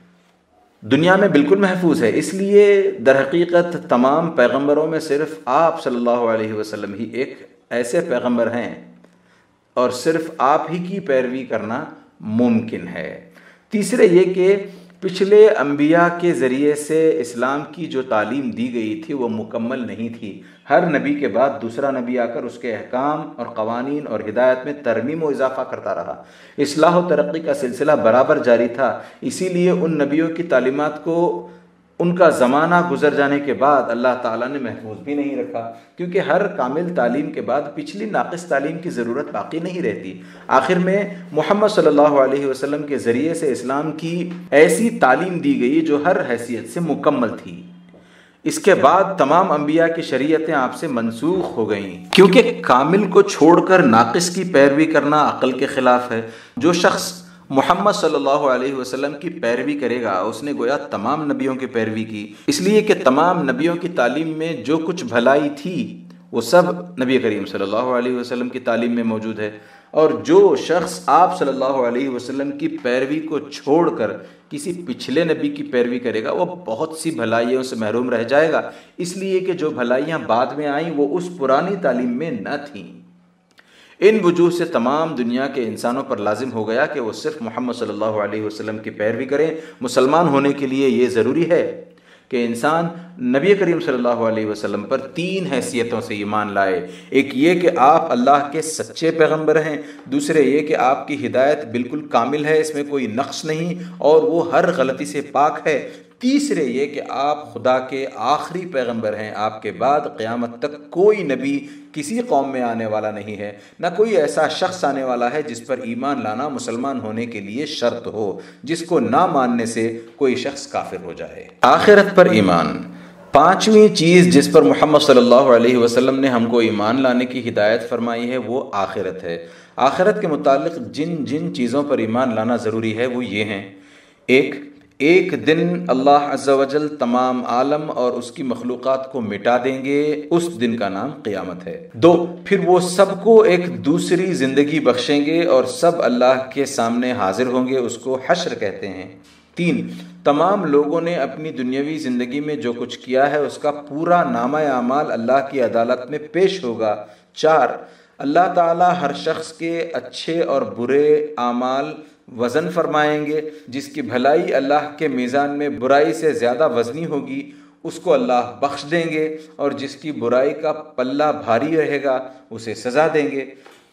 دنیا میں بالکل محفوظ ہے۔ اس لیے در حقیقت تمام پیغمبروں میں صرف آپ صلی اللہ علیہ وسلم ہی ایک ایسے پیغمبر ہیں اور صرف آپ ہی کی پیروی کرنا ممکن ہے۔ تیسرے یہ کہ پچھلے انبیاء کے ذریعے سے اسلام کی جو تعلیم دی گئی تھی وہ مکمل نہیں تھی۔ ہر نبی کے بعد دوسرا نبی آ کر اس کے احکام اور قوانین اور ہدایت میں ترمیم و اضافہ کرتا رہا۔ اصلاح و ترقی کا سلسلہ برابر جاری تھا، اسی لیے ان نبیوں کی تعلیمات کو ان کا زمانہ گزر جانے کے بعد اللہ تعالیٰ نے محفوظ بھی نہیں رکھا، کیونکہ ہر کامل تعلیم کے بعد پچھلی ناقص تعلیم کی ضرورت باقی نہیں رہتی۔ آخر میں محمد صلی اللہ علیہ وسلم کے ذریعے سے اسلام کی ایسی تعلیم دی گئی جو ہر حیثیت سے مکمل تھی۔ اس کے بعد تمام انبیاء کی شریعتیں آپ سے منسوخ ہو گئیں، کیونکہ کامل کو چھوڑ کر ناقص کی پیروی کرنا عقل کے خلاف ہے۔ جو شخص محمد صلی اللہ علیہ وسلم کی پیروی کرے گا اس نے گویا تمام نبیوں کی پیروی کی، اس لیے کہ تمام نبیوں کی تعلیم میں جو کچھ بھلائی تھی وہ سب نبی کریم صلی اللہ علیہ وسلم کی تعلیم میں موجود ہے، اور جو شخص آپ صلی اللہ علیہ وسلم کی پیروی کو چھوڑ کر کسی پچھلے نبی کی پیروی کرے گا وہ بہت سی بھلائیوں سے محروم رہ جائے گا، اس لیے کہ جو بھلائیاں بعد میں آئیں وہ اس پرانی تعلیم میں نہ تھیں۔ ان وجوہ سے تمام دنیا کے انسانوں پر لازم ہو گیا کہ وہ صرف محمد صلی اللہ علیہ وسلم کی پیروی کریں۔ مسلمان ہونے کے لیے یہ ضروری ہے کہ انسان نبی کریم صلی اللہ علیہ وسلم پر تین حیثیتوں سے ایمان لائے۔ ایک یہ کہ آپ اللہ کے سچے پیغمبر ہیں، دوسرے یہ کہ آپ کی ہدایت بالکل کامل ہے، اس میں کوئی نقص نہیں اور وہ ہر غلطی سے پاک ہے، تیسرے یہ کہ آپ خدا کے آخری پیغمبر ہیں، آپ کے بعد قیامت تک کوئی نبی کسی قوم میں آنے والا نہیں ہے، نہ کوئی ایسا شخص آنے والا ہے جس پر ایمان لانا مسلمان ہونے کے لیے شرط ہو، جس کو نہ ماننے سے کوئی شخص کافر ہو جائے۔ آخرت پر ایمان، پانچویں چیز جس پر محمد صلی اللہ علیہ وسلم نے ہم کو ایمان لانے کی ہدایت فرمائی ہے وہ آخرت ہے۔ آخرت کے متعلق جن جن چیزوں پر ایمان لانا ضروری ہے وہ یہ ہیں: ایک ایک دن اللہ عز و جل تمام عالم اور اس کی مخلوقات کو مٹا دیں گے، اس دن کا نام قیامت ہے۔ دو پھر وہ سب کو ایک دوسری زندگی بخشیں گے اور سب اللہ کے سامنے حاضر ہوں گے، اس کو حشر کہتے ہیں۔ تین، تمام لوگوں نے اپنی دنیاوی زندگی میں جو کچھ کیا ہے اس کا پورا نامہ اعمال اللہ کی عدالت میں پیش ہوگا۔ چار، اللہ تعالیٰ ہر شخص کے اچھے اور برے اعمال وزن فرمائیں گے، جس کی بھلائی اللہ کے میزان میں برائی سے زیادہ وزنی ہوگی اس کو اللہ بخش دیں گے، اور جس کی برائی کا پلہ بھاری رہے گا اسے سزا دیں گے۔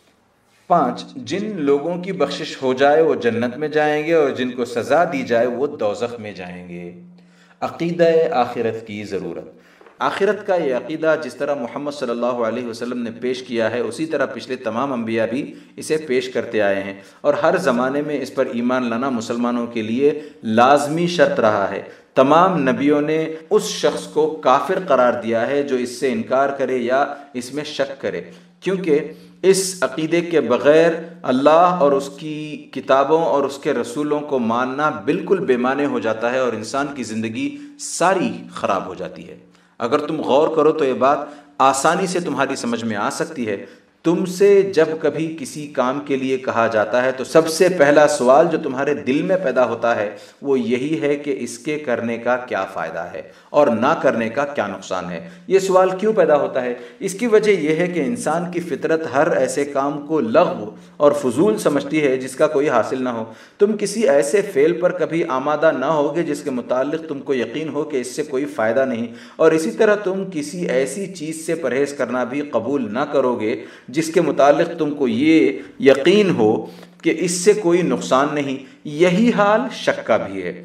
پانچ، جن لوگوں کی بخشش ہو جائے وہ جنت میں جائیں گے، اور جن کو سزا دی جائے وہ دوزخ میں جائیں گے۔ عقیدہ آخرت کی ضرورت۔ آخرت کا یہ عقیدہ جس طرح محمد صلی اللہ علیہ وسلم نے پیش کیا ہے اسی طرح پچھلے تمام انبیاء بھی اسے پیش کرتے آئے ہیں، اور ہر زمانے میں اس پر ایمان لانا مسلمانوں کے لیے لازمی شرط رہا ہے۔ تمام نبیوں نے اس شخص کو کافر قرار دیا ہے جو اس سے انکار کرے یا اس میں شک کرے، کیونکہ اس عقیدے کے بغیر اللہ اور اس کی کتابوں اور اس کے رسولوں کو ماننا بالکل بے معنی ہو جاتا ہے، اور انسان کی زندگی ساری خراب ہو جاتی ہے۔ اگر تم غور کرو تو یہ بات آسانی سے تمہاری سمجھ میں آ سکتی ہے۔ تم سے جب کبھی کسی کام کے لیے کہا جاتا ہے تو سب سے پہلا سوال جو تمہارے دل میں پیدا ہوتا ہے وہ یہی ہے کہ اس کے کرنے کا کیا فائدہ ہے اور نہ کرنے کا کیا نقصان ہے۔ یہ سوال کیوں پیدا ہوتا ہے؟ اس کی وجہ یہ ہے کہ انسان کی فطرت ہر ایسے کام کو لغو اور فضول سمجھتی ہے جس کا کوئی حاصل نہ ہو۔ تم کسی ایسے فعل پر کبھی آمادہ نہ ہوگے جس کے متعلق تم کو یقین ہو کہ اس سے کوئی فائدہ نہیں، اور اسی طرح تم کسی ایسی چیز سے پرہیز کرنا بھی قبول نہ کرو گے جس کے متعلق تم کو یہ یقین ہو کہ اس سے کوئی نقصان نہیں۔ یہی حال شک کا بھی ہے۔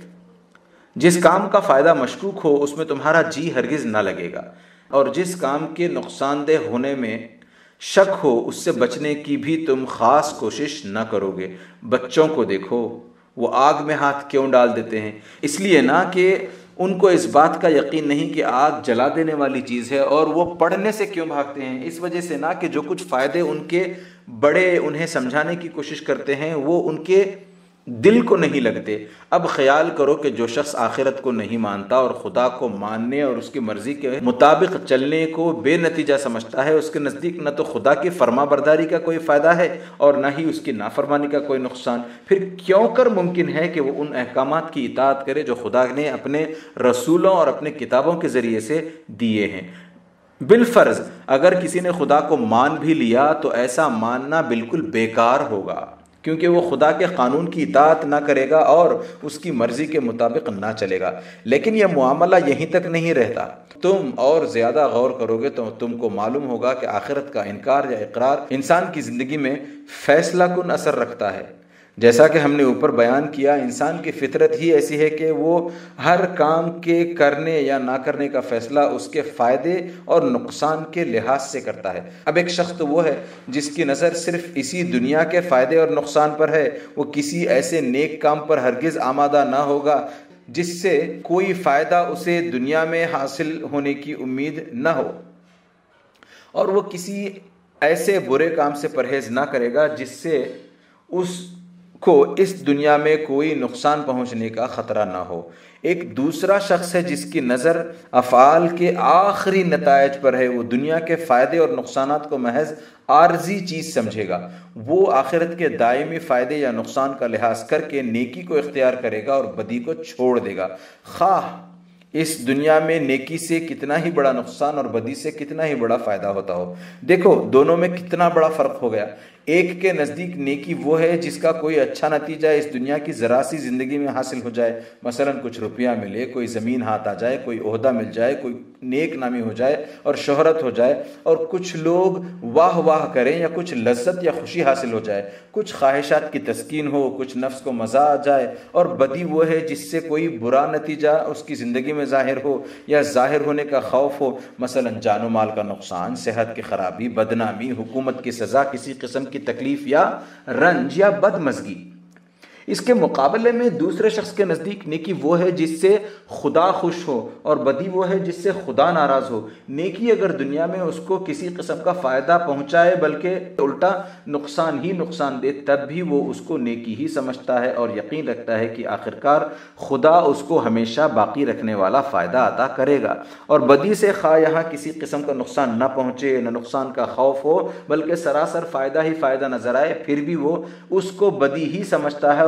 جس کام کا فائدہ مشکوک ہو اس میں تمہارا جی ہرگز نہ لگے گا، اور جس کام کے نقصان دہ ہونے میں شک ہو اس سے بچنے کی بھی تم خاص کوشش نہ کرو گے۔ بچوں کو دیکھو، وہ آگ میں ہاتھ کیوں ڈال دیتے ہیں؟ اس لیے نہ کہ ان کو اس بات کا یقین نہیں کہ آگ جلا دینے والی چیز ہے، اور وہ پڑھنے سے کیوں بھاگتے ہیں؟ اس وجہ سے نہ کہ جو کچھ فائدے ان کے بڑے انہیں سمجھانے کی کوشش کرتے ہیں وہ ان کے دل کو نہیں لگتے۔ اب خیال کرو کہ جو شخص آخرت کو نہیں مانتا اور خدا کو ماننے اور اس کی مرضی کے مطابق چلنے کو بے نتیجہ سمجھتا ہے، اس کے نزدیک نہ تو خدا کی فرما برداری کا کوئی فائدہ ہے اور نہ ہی اس کی نافرمانی کا کوئی نقصان۔ پھر کیوں کر ممکن ہے کہ وہ ان احکامات کی اطاعت کرے جو خدا نے اپنے رسولوں اور اپنے کتابوں کے ذریعے سے دیے ہیں؟ بالفرض اگر کسی نے خدا کو مان بھی لیا تو ایسا ماننا بالکل بیکار ہوگا، کیونکہ وہ خدا کے قانون کی اطاعت نہ کرے گا اور اس کی مرضی کے مطابق نہ چلے گا۔ لیکن یہ معاملہ یہیں تک نہیں رہتا۔ تم اور زیادہ غور کرو گے تو تم کو معلوم ہوگا کہ آخرت کا انکار یا اقرار انسان کی زندگی میں فیصلہ کن اثر رکھتا ہے۔ جیسا کہ ہم نے اوپر بیان کیا، انسان کی فطرت ہی ایسی ہے کہ وہ ہر کام کے کرنے یا نہ کرنے کا فیصلہ اس کے فائدے اور نقصان کے لحاظ سے کرتا ہے۔ اب ایک شخص تو وہ ہے جس کی نظر صرف اسی دنیا کے فائدے اور نقصان پر ہے، وہ کسی ایسے نیک کام پر ہرگز آمادہ نہ ہوگا جس سے کوئی فائدہ اسے دنیا میں حاصل ہونے کی امید نہ ہو، اور وہ کسی ایسے برے کام سے پرہیز نہ کرے گا جس سے اس کو اس دنیا میں کوئی نقصان پہنچنے کا خطرہ نہ ہو۔ ایک دوسرا شخص ہے جس کی نظر افعال کے آخری نتائج پر ہے، وہ دنیا کے فائدے اور نقصانات کو محض عارضی چیز سمجھے گا۔ وہ آخرت کے دائمی فائدے یا نقصان کا لحاظ کر کے نیکی کو اختیار کرے گا اور بدی کو چھوڑ دے گا، خواہ اس دنیا میں نیکی سے کتنا ہی بڑا نقصان اور بدی سے کتنا ہی بڑا فائدہ ہوتا ہو۔ دیکھو دونوں میں کتنا بڑا فرق ہو گیا۔ ایک کے نزدیک نیکی وہ ہے جس کا کوئی اچھا نتیجہ اس دنیا کی ذرا سی زندگی میں حاصل ہو جائے، مثلا کچھ روپیہ ملے، کوئی زمین ہاتھ آ جائے، کوئی عہدہ مل جائے، کوئی نیک نامی ہو جائے اور شہرت ہو جائے، اور کچھ لوگ واہ واہ کریں یا کچھ لذت یا خوشی حاصل ہو جائے، کچھ خواہشات کی تسکین ہو، کچھ نفس کو مزہ آ جائے۔ اور بدی وہ ہے جس سے کوئی برا نتیجہ اس کی زندگی میں ظاہر ہو یا ظاہر ہونے کا خوف ہو، مثلا جان و مال کا نقصان، صحت کی خرابی، بدنامی، حکومت کی سزا، کسی قسم کی تکلیف یا رنج یا بدمزگی۔ اس کے مقابلے میں دوسرے شخص کے نزدیک نیکی وہ ہے جس سے خدا خوش ہو، اور بدی وہ ہے جس سے خدا ناراض ہو۔ نیکی اگر دنیا میں اس کو کسی قسم کا فائدہ پہنچائے بلکہ الٹا نقصان ہی نقصان دے، تب بھی وہ اس کو نیکی ہی سمجھتا ہے اور یقین رکھتا ہے کہ آخرکار خدا اس کو ہمیشہ باقی رکھنے والا فائدہ عطا کرے گا۔ اور بدی سے خواہ یہاں کسی قسم کا نقصان نہ پہنچے، نہ نقصان کا خوف ہو، بلکہ سراسر فائدہ ہی فائدہ نظر آئے، پھر بھی وہ اس کو بدی ہی سمجھتا ہے اور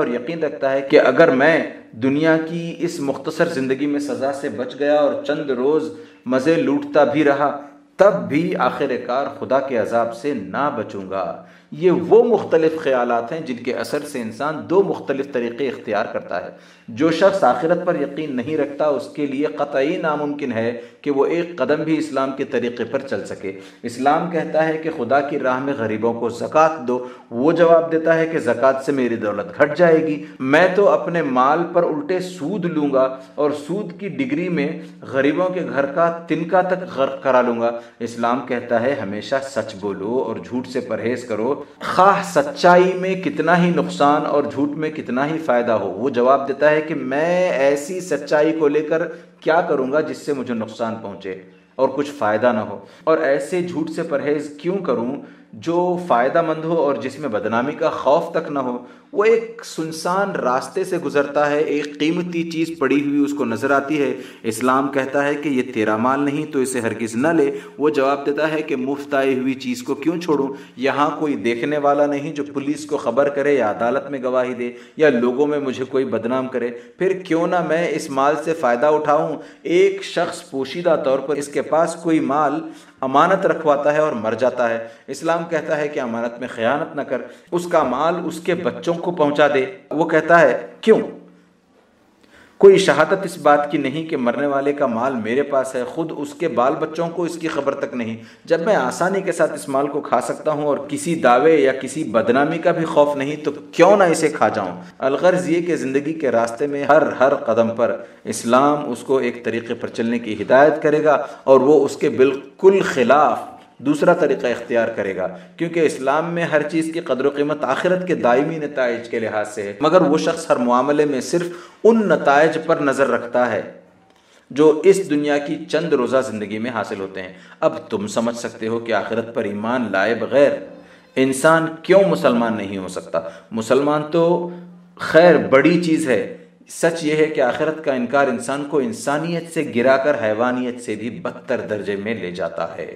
پر یقین رکھتا ہے کہ اگر میں دنیا کی اس مختصر زندگی میں سزا سے بچ گیا اور چند روز مزے لوٹتا بھی رہا تب بھی آخر کار خدا کے عذاب سے نہ بچوں گا۔ یہ وہ مختلف خیالات ہیں جن کے اثر سے انسان دو مختلف طریقے اختیار کرتا ہے۔ جو شخص آخرت پر یقین نہیں رکھتا اس کے لیے قطعی ناممکن ہے کہ وہ ایک قدم بھی اسلام کے طریقے پر چل سکے۔ اسلام کہتا ہے کہ خدا کی راہ میں غریبوں کو زکوٰۃ دو، وہ جواب دیتا ہے کہ زکوٰۃ سے میری دولت گھٹ جائے گی، میں تو اپنے مال پر الٹے سود لوں گا اور سود کی ڈگری میں غریبوں کے گھر کا تنکا تک غرق کرا لوں گا۔ اسلام کہتا ہے ہمیشہ سچ بولو اور جھوٹ سے پرہیز کرو، خواہ سچائی میں کتنا ہی نقصان اور جھوٹ میں کتنا ہی فائدہ ہو۔ وہ جواب دیتا ہے کہ میں ایسی سچائی کو لے کر کیا کروں گا جس سے مجھے نقصان پہنچے اور کچھ فائدہ نہ ہو، اور ایسے جھوٹ سے پرہیز کیوں کروں جو فائدہ مند ہو اور جس میں بدنامی کا خوف تک نہ ہو۔ وہ ایک سنسان راستے سے گزرتا ہے، ایک قیمتی چیز پڑی ہوئی اس کو نظر آتی ہے، اسلام کہتا ہے کہ یہ تیرا مال نہیں تو اسے ہرگز نہ لے۔ وہ جواب دیتا ہے کہ مفت آئی ہوئی چیز کو کیوں چھوڑوں، یہاں کوئی دیکھنے والا نہیں جو پولیس کو خبر کرے یا عدالت میں گواہی دے یا لوگوں میں مجھے کوئی بدنام کرے، پھر کیوں نہ میں اس مال سے فائدہ اٹھاؤں۔ ایک شخص پوشیدہ طور پر اس کے پاس کوئی مال امانت رکھواتا ہے اور مر جاتا ہے، اسلام کہتا ہے کہ امانت میں خیانت نہ کر، اس کا مال اس کے بچوں کو پہنچا دے۔ وہ کہتا ہے کیوں؟ کوئی شہادت اس بات کی نہیں کہ مرنے والے کا مال میرے پاس ہے، خود اس کے بال بچوں کو اس کی خبر تک نہیں۔ جب میں آسانی کے ساتھ اس مال کو کھا سکتا ہوں اور کسی دعوے یا کسی بدنامی کا بھی خوف نہیں تو کیوں نہ اسے کھا جاؤں۔ الغرض یہ کہ زندگی کے راستے میں ہر ہر قدم پر اسلام اس کو ایک طریقے پر چلنے کی ہدایت کرے گا اور وہ اس کے بالکل خلاف دوسرا طریقہ اختیار کرے گا، کیونکہ اسلام میں ہر چیز کی قدر و قیمت آخرت کے دائمی نتائج کے لحاظ سے ہے، مگر وہ شخص ہر معاملے میں صرف ان نتائج پر نظر رکھتا ہے جو اس دنیا کی چند روزہ زندگی میں حاصل ہوتے ہیں۔ اب تم سمجھ سکتے ہو کہ آخرت پر ایمان لائے بغیر انسان کیوں مسلمان نہیں ہو سکتا۔ مسلمان تو خیر بڑی چیز ہے، سچ یہ ہے کہ آخرت کا انکار انسان کو انسانیت سے گرا کر حیوانیت سے بھی بدتر درجے میں لے جاتا ہے۔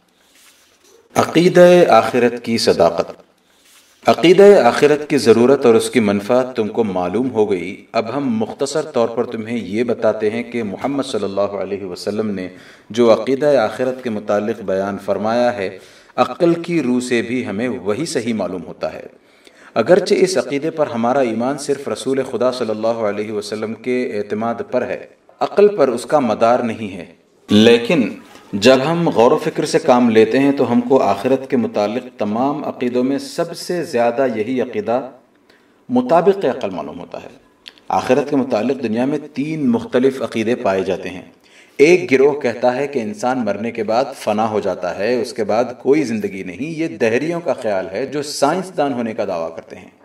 عقیدہ آخرت کی صداقت۔ عقیدہ آخرت کی ضرورت اور اس کی منفعت تم کو معلوم ہو گئی۔ اب ہم مختصر طور پر تمہیں یہ بتاتے ہیں کہ محمد صلی اللہ علیہ وسلم نے جو عقیدہ آخرت کے متعلق بیان فرمایا ہے، عقل کی روح سے بھی ہمیں وہی صحیح معلوم ہوتا ہے۔ اگرچہ اس عقیدے پر ہمارا ایمان صرف رسول خدا صلی اللہ علیہ وسلم کے اعتماد پر ہے، عقل پر اس کا مدار نہیں ہے، لیکن جب ہم غور و فکر سے کام لیتے ہیں تو ہم کو آخرت کے متعلق تمام عقیدوں میں سب سے زیادہ یہی عقیدہ مطابق عقل معلوم ہوتا ہے۔ آخرت کے متعلق دنیا میں تین مختلف عقیدے پائے جاتے ہیں۔ ایک گروہ کہتا ہے کہ انسان مرنے کے بعد فنا ہو جاتا ہے، اس کے بعد کوئی زندگی نہیں۔ یہ دہریوں کا خیال ہے جو سائنسدان ہونے کا دعویٰ کرتے ہیں۔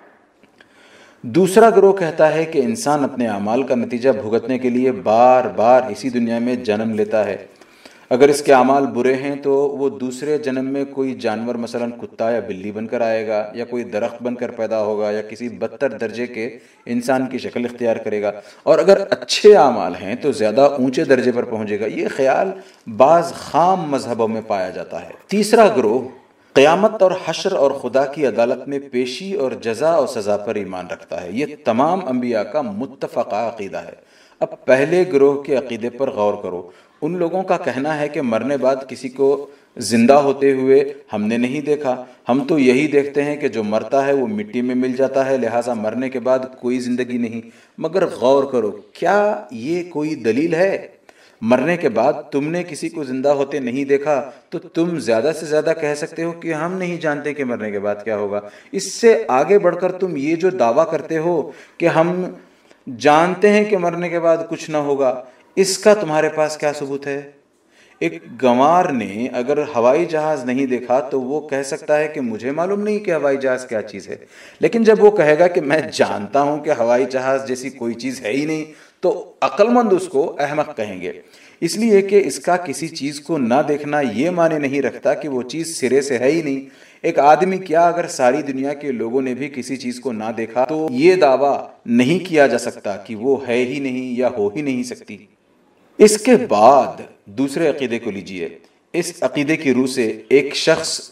دوسرا گروہ کہتا ہے کہ انسان اپنے اعمال کا نتیجہ بھگتنے کے لیے بار بار اسی دنیا میں جنم لیتا ہے، اگر اس کے اعمال برے ہیں تو وہ دوسرے جنم میں کوئی جانور مثلا کتا یا بلی بن کر آئے گا، یا کوئی درخت بن کر پیدا ہوگا، یا کسی بدتر درجے کے انسان کی شکل اختیار کرے گا، اور اگر اچھے اعمال ہیں تو زیادہ اونچے درجے پر پہنچے گا۔ یہ خیال بعض خام مذہبوں میں پایا جاتا ہے۔ تیسرا گروہ قیامت اور حشر اور خدا کی عدالت میں پیشی اور جزا اور سزا پر ایمان رکھتا ہے۔ یہ تمام انبیاء کا متفقہ عقیدہ ہے۔ اب پہلے گروہ کے عقیدے پر غور کرو۔ ان لوگوں کا کہنا ہے کہ مرنے بعد کسی کو زندہ ہوتے ہوئے ہم نے نہیں دیکھا، ہم تو یہی دیکھتے ہیں کہ جو مرتا ہے وہ مٹی میں مل جاتا ہے، لہٰذا مرنے کے بعد کوئی زندگی نہیں۔ مگر غور کرو، کیا یہ کوئی دلیل ہے؟ مرنے کے بعد تم نے کسی کو زندہ ہوتے نہیں دیکھا تو تم زیادہ سے زیادہ کہہ سکتے ہو کہ ہم نہیں جانتے کہ مرنے کے بعد کیا ہوگا۔ اس سے آگے بڑھ کر تم یہ جو دعویٰ کرتے ہو کہ ہم جانتے ہیں کہ مرنے کے بعد کچھ نہ ہوگا، اس کا تمہارے پاس کیا ثبوت ہے؟ ایک گنوار نے اگر ہوائی جہاز نہیں دیکھا تو وہ کہہ سکتا ہے کہ مجھے معلوم نہیں کہ ہوائی جہاز کیا چیز ہے، لیکن جب وہ کہے گا کہ میں جانتا ہوں کہ ہوائی جہاز جیسی کوئی چیز ہے ہی نہیں تو عقل مند اس کو احمق کہیں گے، اس لیے کہ اس کا کسی چیز کو نہ دیکھنا یہ معنی نہیں رکھتا کہ وہ چیز سرے سے ہے ہی نہیں۔ ایک آدمی کیا اگر ساری دنیا کے لوگوں نے بھی کسی چیز کو نہ دیکھا تو یہ دعویٰ نہیں کیا جا سکتا کہ وہ ہے ہی نہیں یا ہو ہی نہیں سکتی۔ اس کے بعد دوسرے عقیدے کو لیجئے۔ اس عقیدے کی روح سے ایک شخص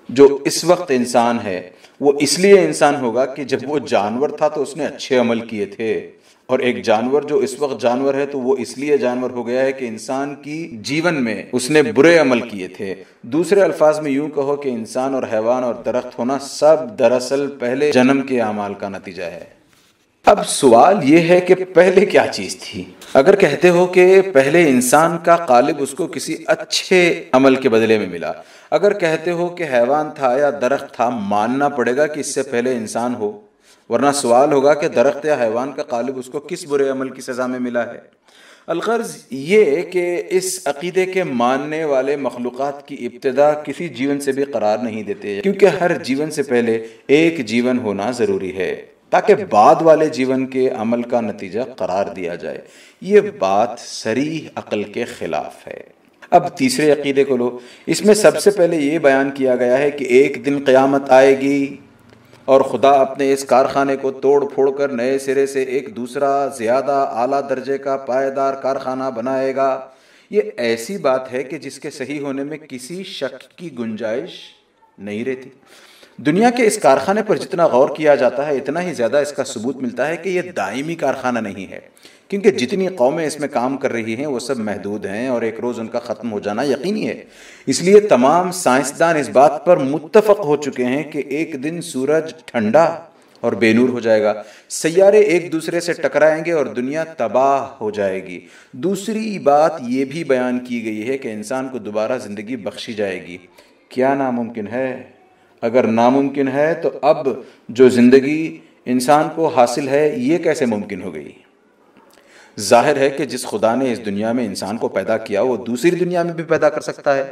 جو اس وقت انسان ہے وہ اس لیے انسان ہوگا کہ جب وہ جانور تھا تو اس نے اچھے عمل کیے تھے، اور ایک جانور جو اس وقت جانور ہے تو وہ اس لیے جانور ہو گیا ہے کہ انسان کی جیون میں اس نے برے عمل کیے تھے۔ دوسرے الفاظ میں یوں کہو کہ انسان اور حیوان اور درخت ہونا سب دراصل پہلے جنم کے اعمال کا نتیجہ ہے۔ اب سوال یہ ہے کہ پہلے کیا چیز تھی؟ اگر کہتے ہو کہ پہلے انسان کا قالب اس کو کسی اچھے عمل کے بدلے میں ملا، اگر کہتے ہو کہ حیوان تھا یا درخت تھا، ماننا پڑے گا کہ اس سے پہلے انسان ہو، ورنہ سوال ہوگا کہ درخت یا حیوان کا قالب اس کو کس برے عمل کی سزا میں ملا ہے۔ الغرض یہ کہ اس عقیدے کے ماننے والے مخلوقات کی ابتدا کسی جیون سے بھی قرار نہیں دیتے، کیونکہ ہر جیون سے پہلے ایک جیون ہونا ضروری ہے تاکہ بعد والے جیون کے عمل کا نتیجہ قرار دیا جائے۔ یہ بات صریح عقل کے خلاف ہے۔ اب تیسرے عقیدے کو لو، اس میں سب سے پہلے یہ بیان کیا گیا ہے کہ ایک دن قیامت آئے گی اور خدا اپنے اس کارخانے کو توڑ پھوڑ کر نئے سرے سے ایک دوسرا زیادہ اعلیٰ درجے کا پائیدار کارخانہ بنائے گا۔ یہ ایسی بات ہے کہ جس کے صحیح ہونے میں کسی شک کی گنجائش نہیں رہتی۔ دنیا کے اس کارخانے پر جتنا غور کیا جاتا ہے اتنا ہی زیادہ اس کا ثبوت ملتا ہے کہ یہ دائمی کارخانہ نہیں ہے، کیونکہ جتنی قومیں اس میں کام کر رہی ہیں وہ سب محدود ہیں اور ایک روز ان کا ختم ہو جانا یقینی ہے۔ اس لیے تمام سائنسدان اس بات پر متفق ہو چکے ہیں کہ ایک دن سورج ٹھنڈا اور بے نور ہو جائے گا، سیارے ایک دوسرے سے ٹکرائیں گے اور دنیا تباہ ہو جائے گی۔ دوسری بات یہ بھی بیان کی گئی ہے کہ انسان کو دوبارہ زندگی بخشی جائے گی۔ کیا ناممکن ہے؟ اگر ناممکن ہے تو اب جو زندگی انسان کو حاصل ہے یہ کیسے ممکن ہو گئی؟ ظاہر ہے کہ جس خدا نے اس دنیا میں انسان کو پیدا کیا وہ دوسری دنیا میں بھی پیدا کر سکتا ہے۔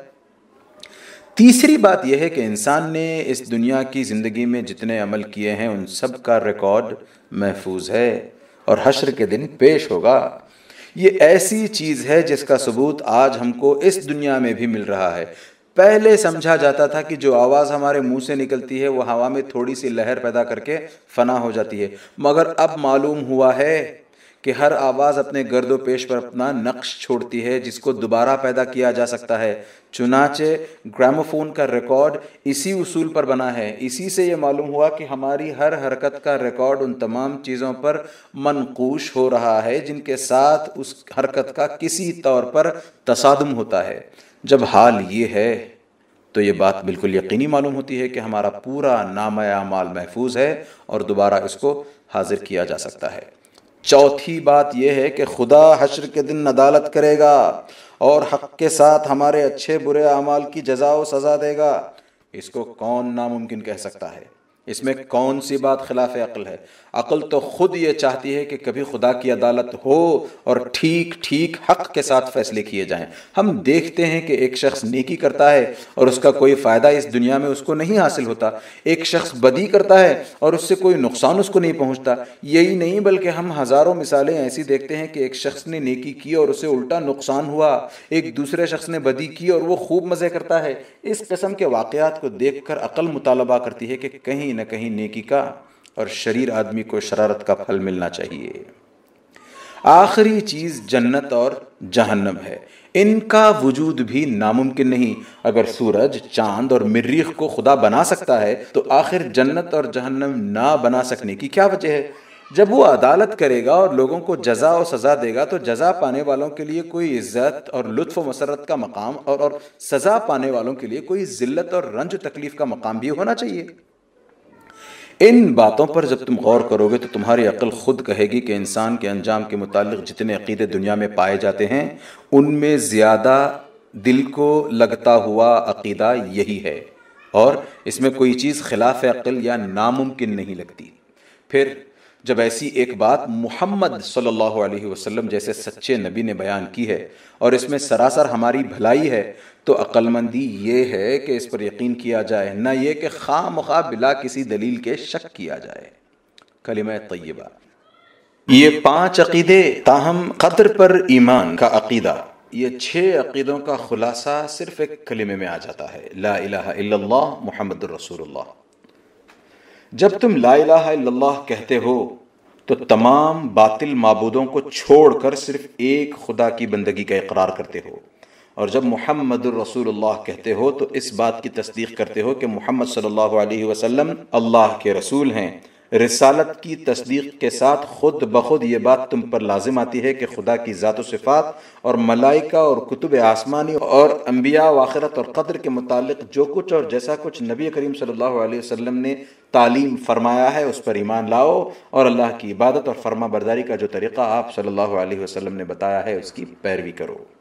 تیسری بات یہ ہے کہ انسان نے اس دنیا کی زندگی میں جتنے عمل کیے ہیں ان سب کا ریکارڈ محفوظ ہے اور حشر کے دن پیش ہوگا۔ یہ ایسی چیز ہے جس کا ثبوت آج ہم کو اس دنیا میں بھی مل رہا ہے۔ پہلے سمجھا جاتا تھا کہ جو آواز ہمارے منہ سے نکلتی ہے وہ ہوا میں تھوڑی سی لہر پیدا کر کے فنا ہو جاتی ہے، مگر اب معلوم ہوا ہے کہ ہر آواز اپنے گرد و پیش پر اپنا نقش چھوڑتی ہے جس کو دوبارہ پیدا کیا جا سکتا ہے۔ چنانچہ گراموفون کا ریکارڈ اسی اصول پر بنا ہے۔ اسی سے یہ معلوم ہوا کہ ہماری ہر حرکت کا ریکارڈ ان تمام چیزوں پر منقوش ہو رہا ہے جن کے ساتھ اس حرکت کا کسی طور پر تصادم ہوتا ہے۔ جب حال یہ ہے تو یہ بات بالکل یقینی معلوم ہوتی ہے کہ ہمارا پورا نامہ اعمال محفوظ ہے اور دوبارہ اس کو حاضر کیا جا سکتا ہے۔ چوتھی بات یہ ہے کہ خدا حشر کے دن عدالت کرے گا اور حق کے ساتھ ہمارے اچھے برے اعمال کی جزا و سزا دے گا۔ اس کو کون ناممکن کہہ سکتا ہے؟ اس میں کون سی بات خلاف عقل ہے؟ عقل تو خود یہ چاہتی ہے کہ کبھی خدا کی عدالت ہو اور ٹھیک ٹھیک حق کے ساتھ فیصلے کیے جائیں۔ ہم دیکھتے ہیں کہ ایک شخص نیکی کرتا ہے اور اس کا کوئی فائدہ اس دنیا میں اس کو نہیں حاصل ہوتا، ایک شخص بدی کرتا ہے اور اس سے کوئی نقصان اس کو نہیں پہنچتا۔ یہی نہیں بلکہ ہم ہزاروں مثالیں ایسی دیکھتے ہیں کہ ایک شخص نے نیکی کی اور اسے الٹا نقصان ہوا، ایک دوسرے شخص نے بدی کی اور وہ خوب مزے کرتا ہے۔ اس قسم کے واقعات کو دیکھ کر عقل مطالبہ کرتی ہے کہ کہیں نہ کہیں نیکی کا اور شریر آدمی کو شرارت کا پھل ملنا چاہیے۔ آخری چیز جنت اور جہنم ہے۔ ان کا وجود بھی ناممکن نہیں۔ اگر سورج، چاند اور مریخ کو خدا بنا سکتا ہے تو آخر جنت اور جہنم نہ بنا سکنے کی کیا وجہ ہے؟ جب وہ عدالت کرے گا اور لوگوں کو جزا و سزا دے گا تو جزا پانے والوں کے لیے کوئی عزت اور لطف و مسرت کا مقام اور اور سزا پانے والوں کے لیے کوئی ذلت اور رنج و تکلیف کا مقام بھی ہونا چاہیے۔ ان باتوں پر جب تم غور کرو گے تو تمہاری عقل خود کہے گی کہ انسان کے انجام کے متعلق جتنے عقیدے دنیا میں پائے جاتے ہیں ان میں زیادہ دل کو لگتا ہوا عقیدہ یہی ہے، اور اس میں کوئی چیز خلاف عقل یا ناممکن نہیں لگتی۔ پھر جب ایسی ایک بات محمد صلی اللہ علیہ وسلم جیسے سچے نبی نے بیان کی ہے اور اس میں سراسر ہماری بھلائی ہے تو عقل مندی یہ ہے کہ اس پر یقین کیا جائے، نہ یہ کہ خواہ مخواہ بلا کسی دلیل کے شک کیا جائے۔ کلمہ طیبہ، یہ پانچ عقیدے تاہم قدر پر ایمان کا عقیدہ، یہ چھ عقیدوں کا خلاصہ صرف ایک کلمے میں آ جاتا ہے، لا الہ الا اللہ محمد الرسول اللہ۔ جب تم لا الہ الا اللہ کہتے ہو تو تمام باطل معبودوں کو چھوڑ کر صرف ایک خدا کی بندگی کا اقرار کرتے ہو، اور جب محمد الرسول اللہ کہتے ہو تو اس بات کی تصدیق کرتے ہو کہ محمد صلی اللہ علیہ وسلم اللہ کے رسول ہیں۔ رسالت کی تصدیق کے ساتھ خود بخود یہ بات تم پر لازم آتی ہے کہ خدا کی ذات و صفات اور ملائکہ اور کتب آسمانی اور انبیاء و آخرت اور قدر کے متعلق جو کچھ اور جیسا کچھ نبی کریم صلی اللہ علیہ وسلم نے تعلیم فرمایا ہے اس پر ایمان لاؤ، اور اللہ کی عبادت اور فرما برداری کا جو طریقہ آپ صلی اللہ علیہ وسلم نے بتایا ہے اس کی پیروی کرو۔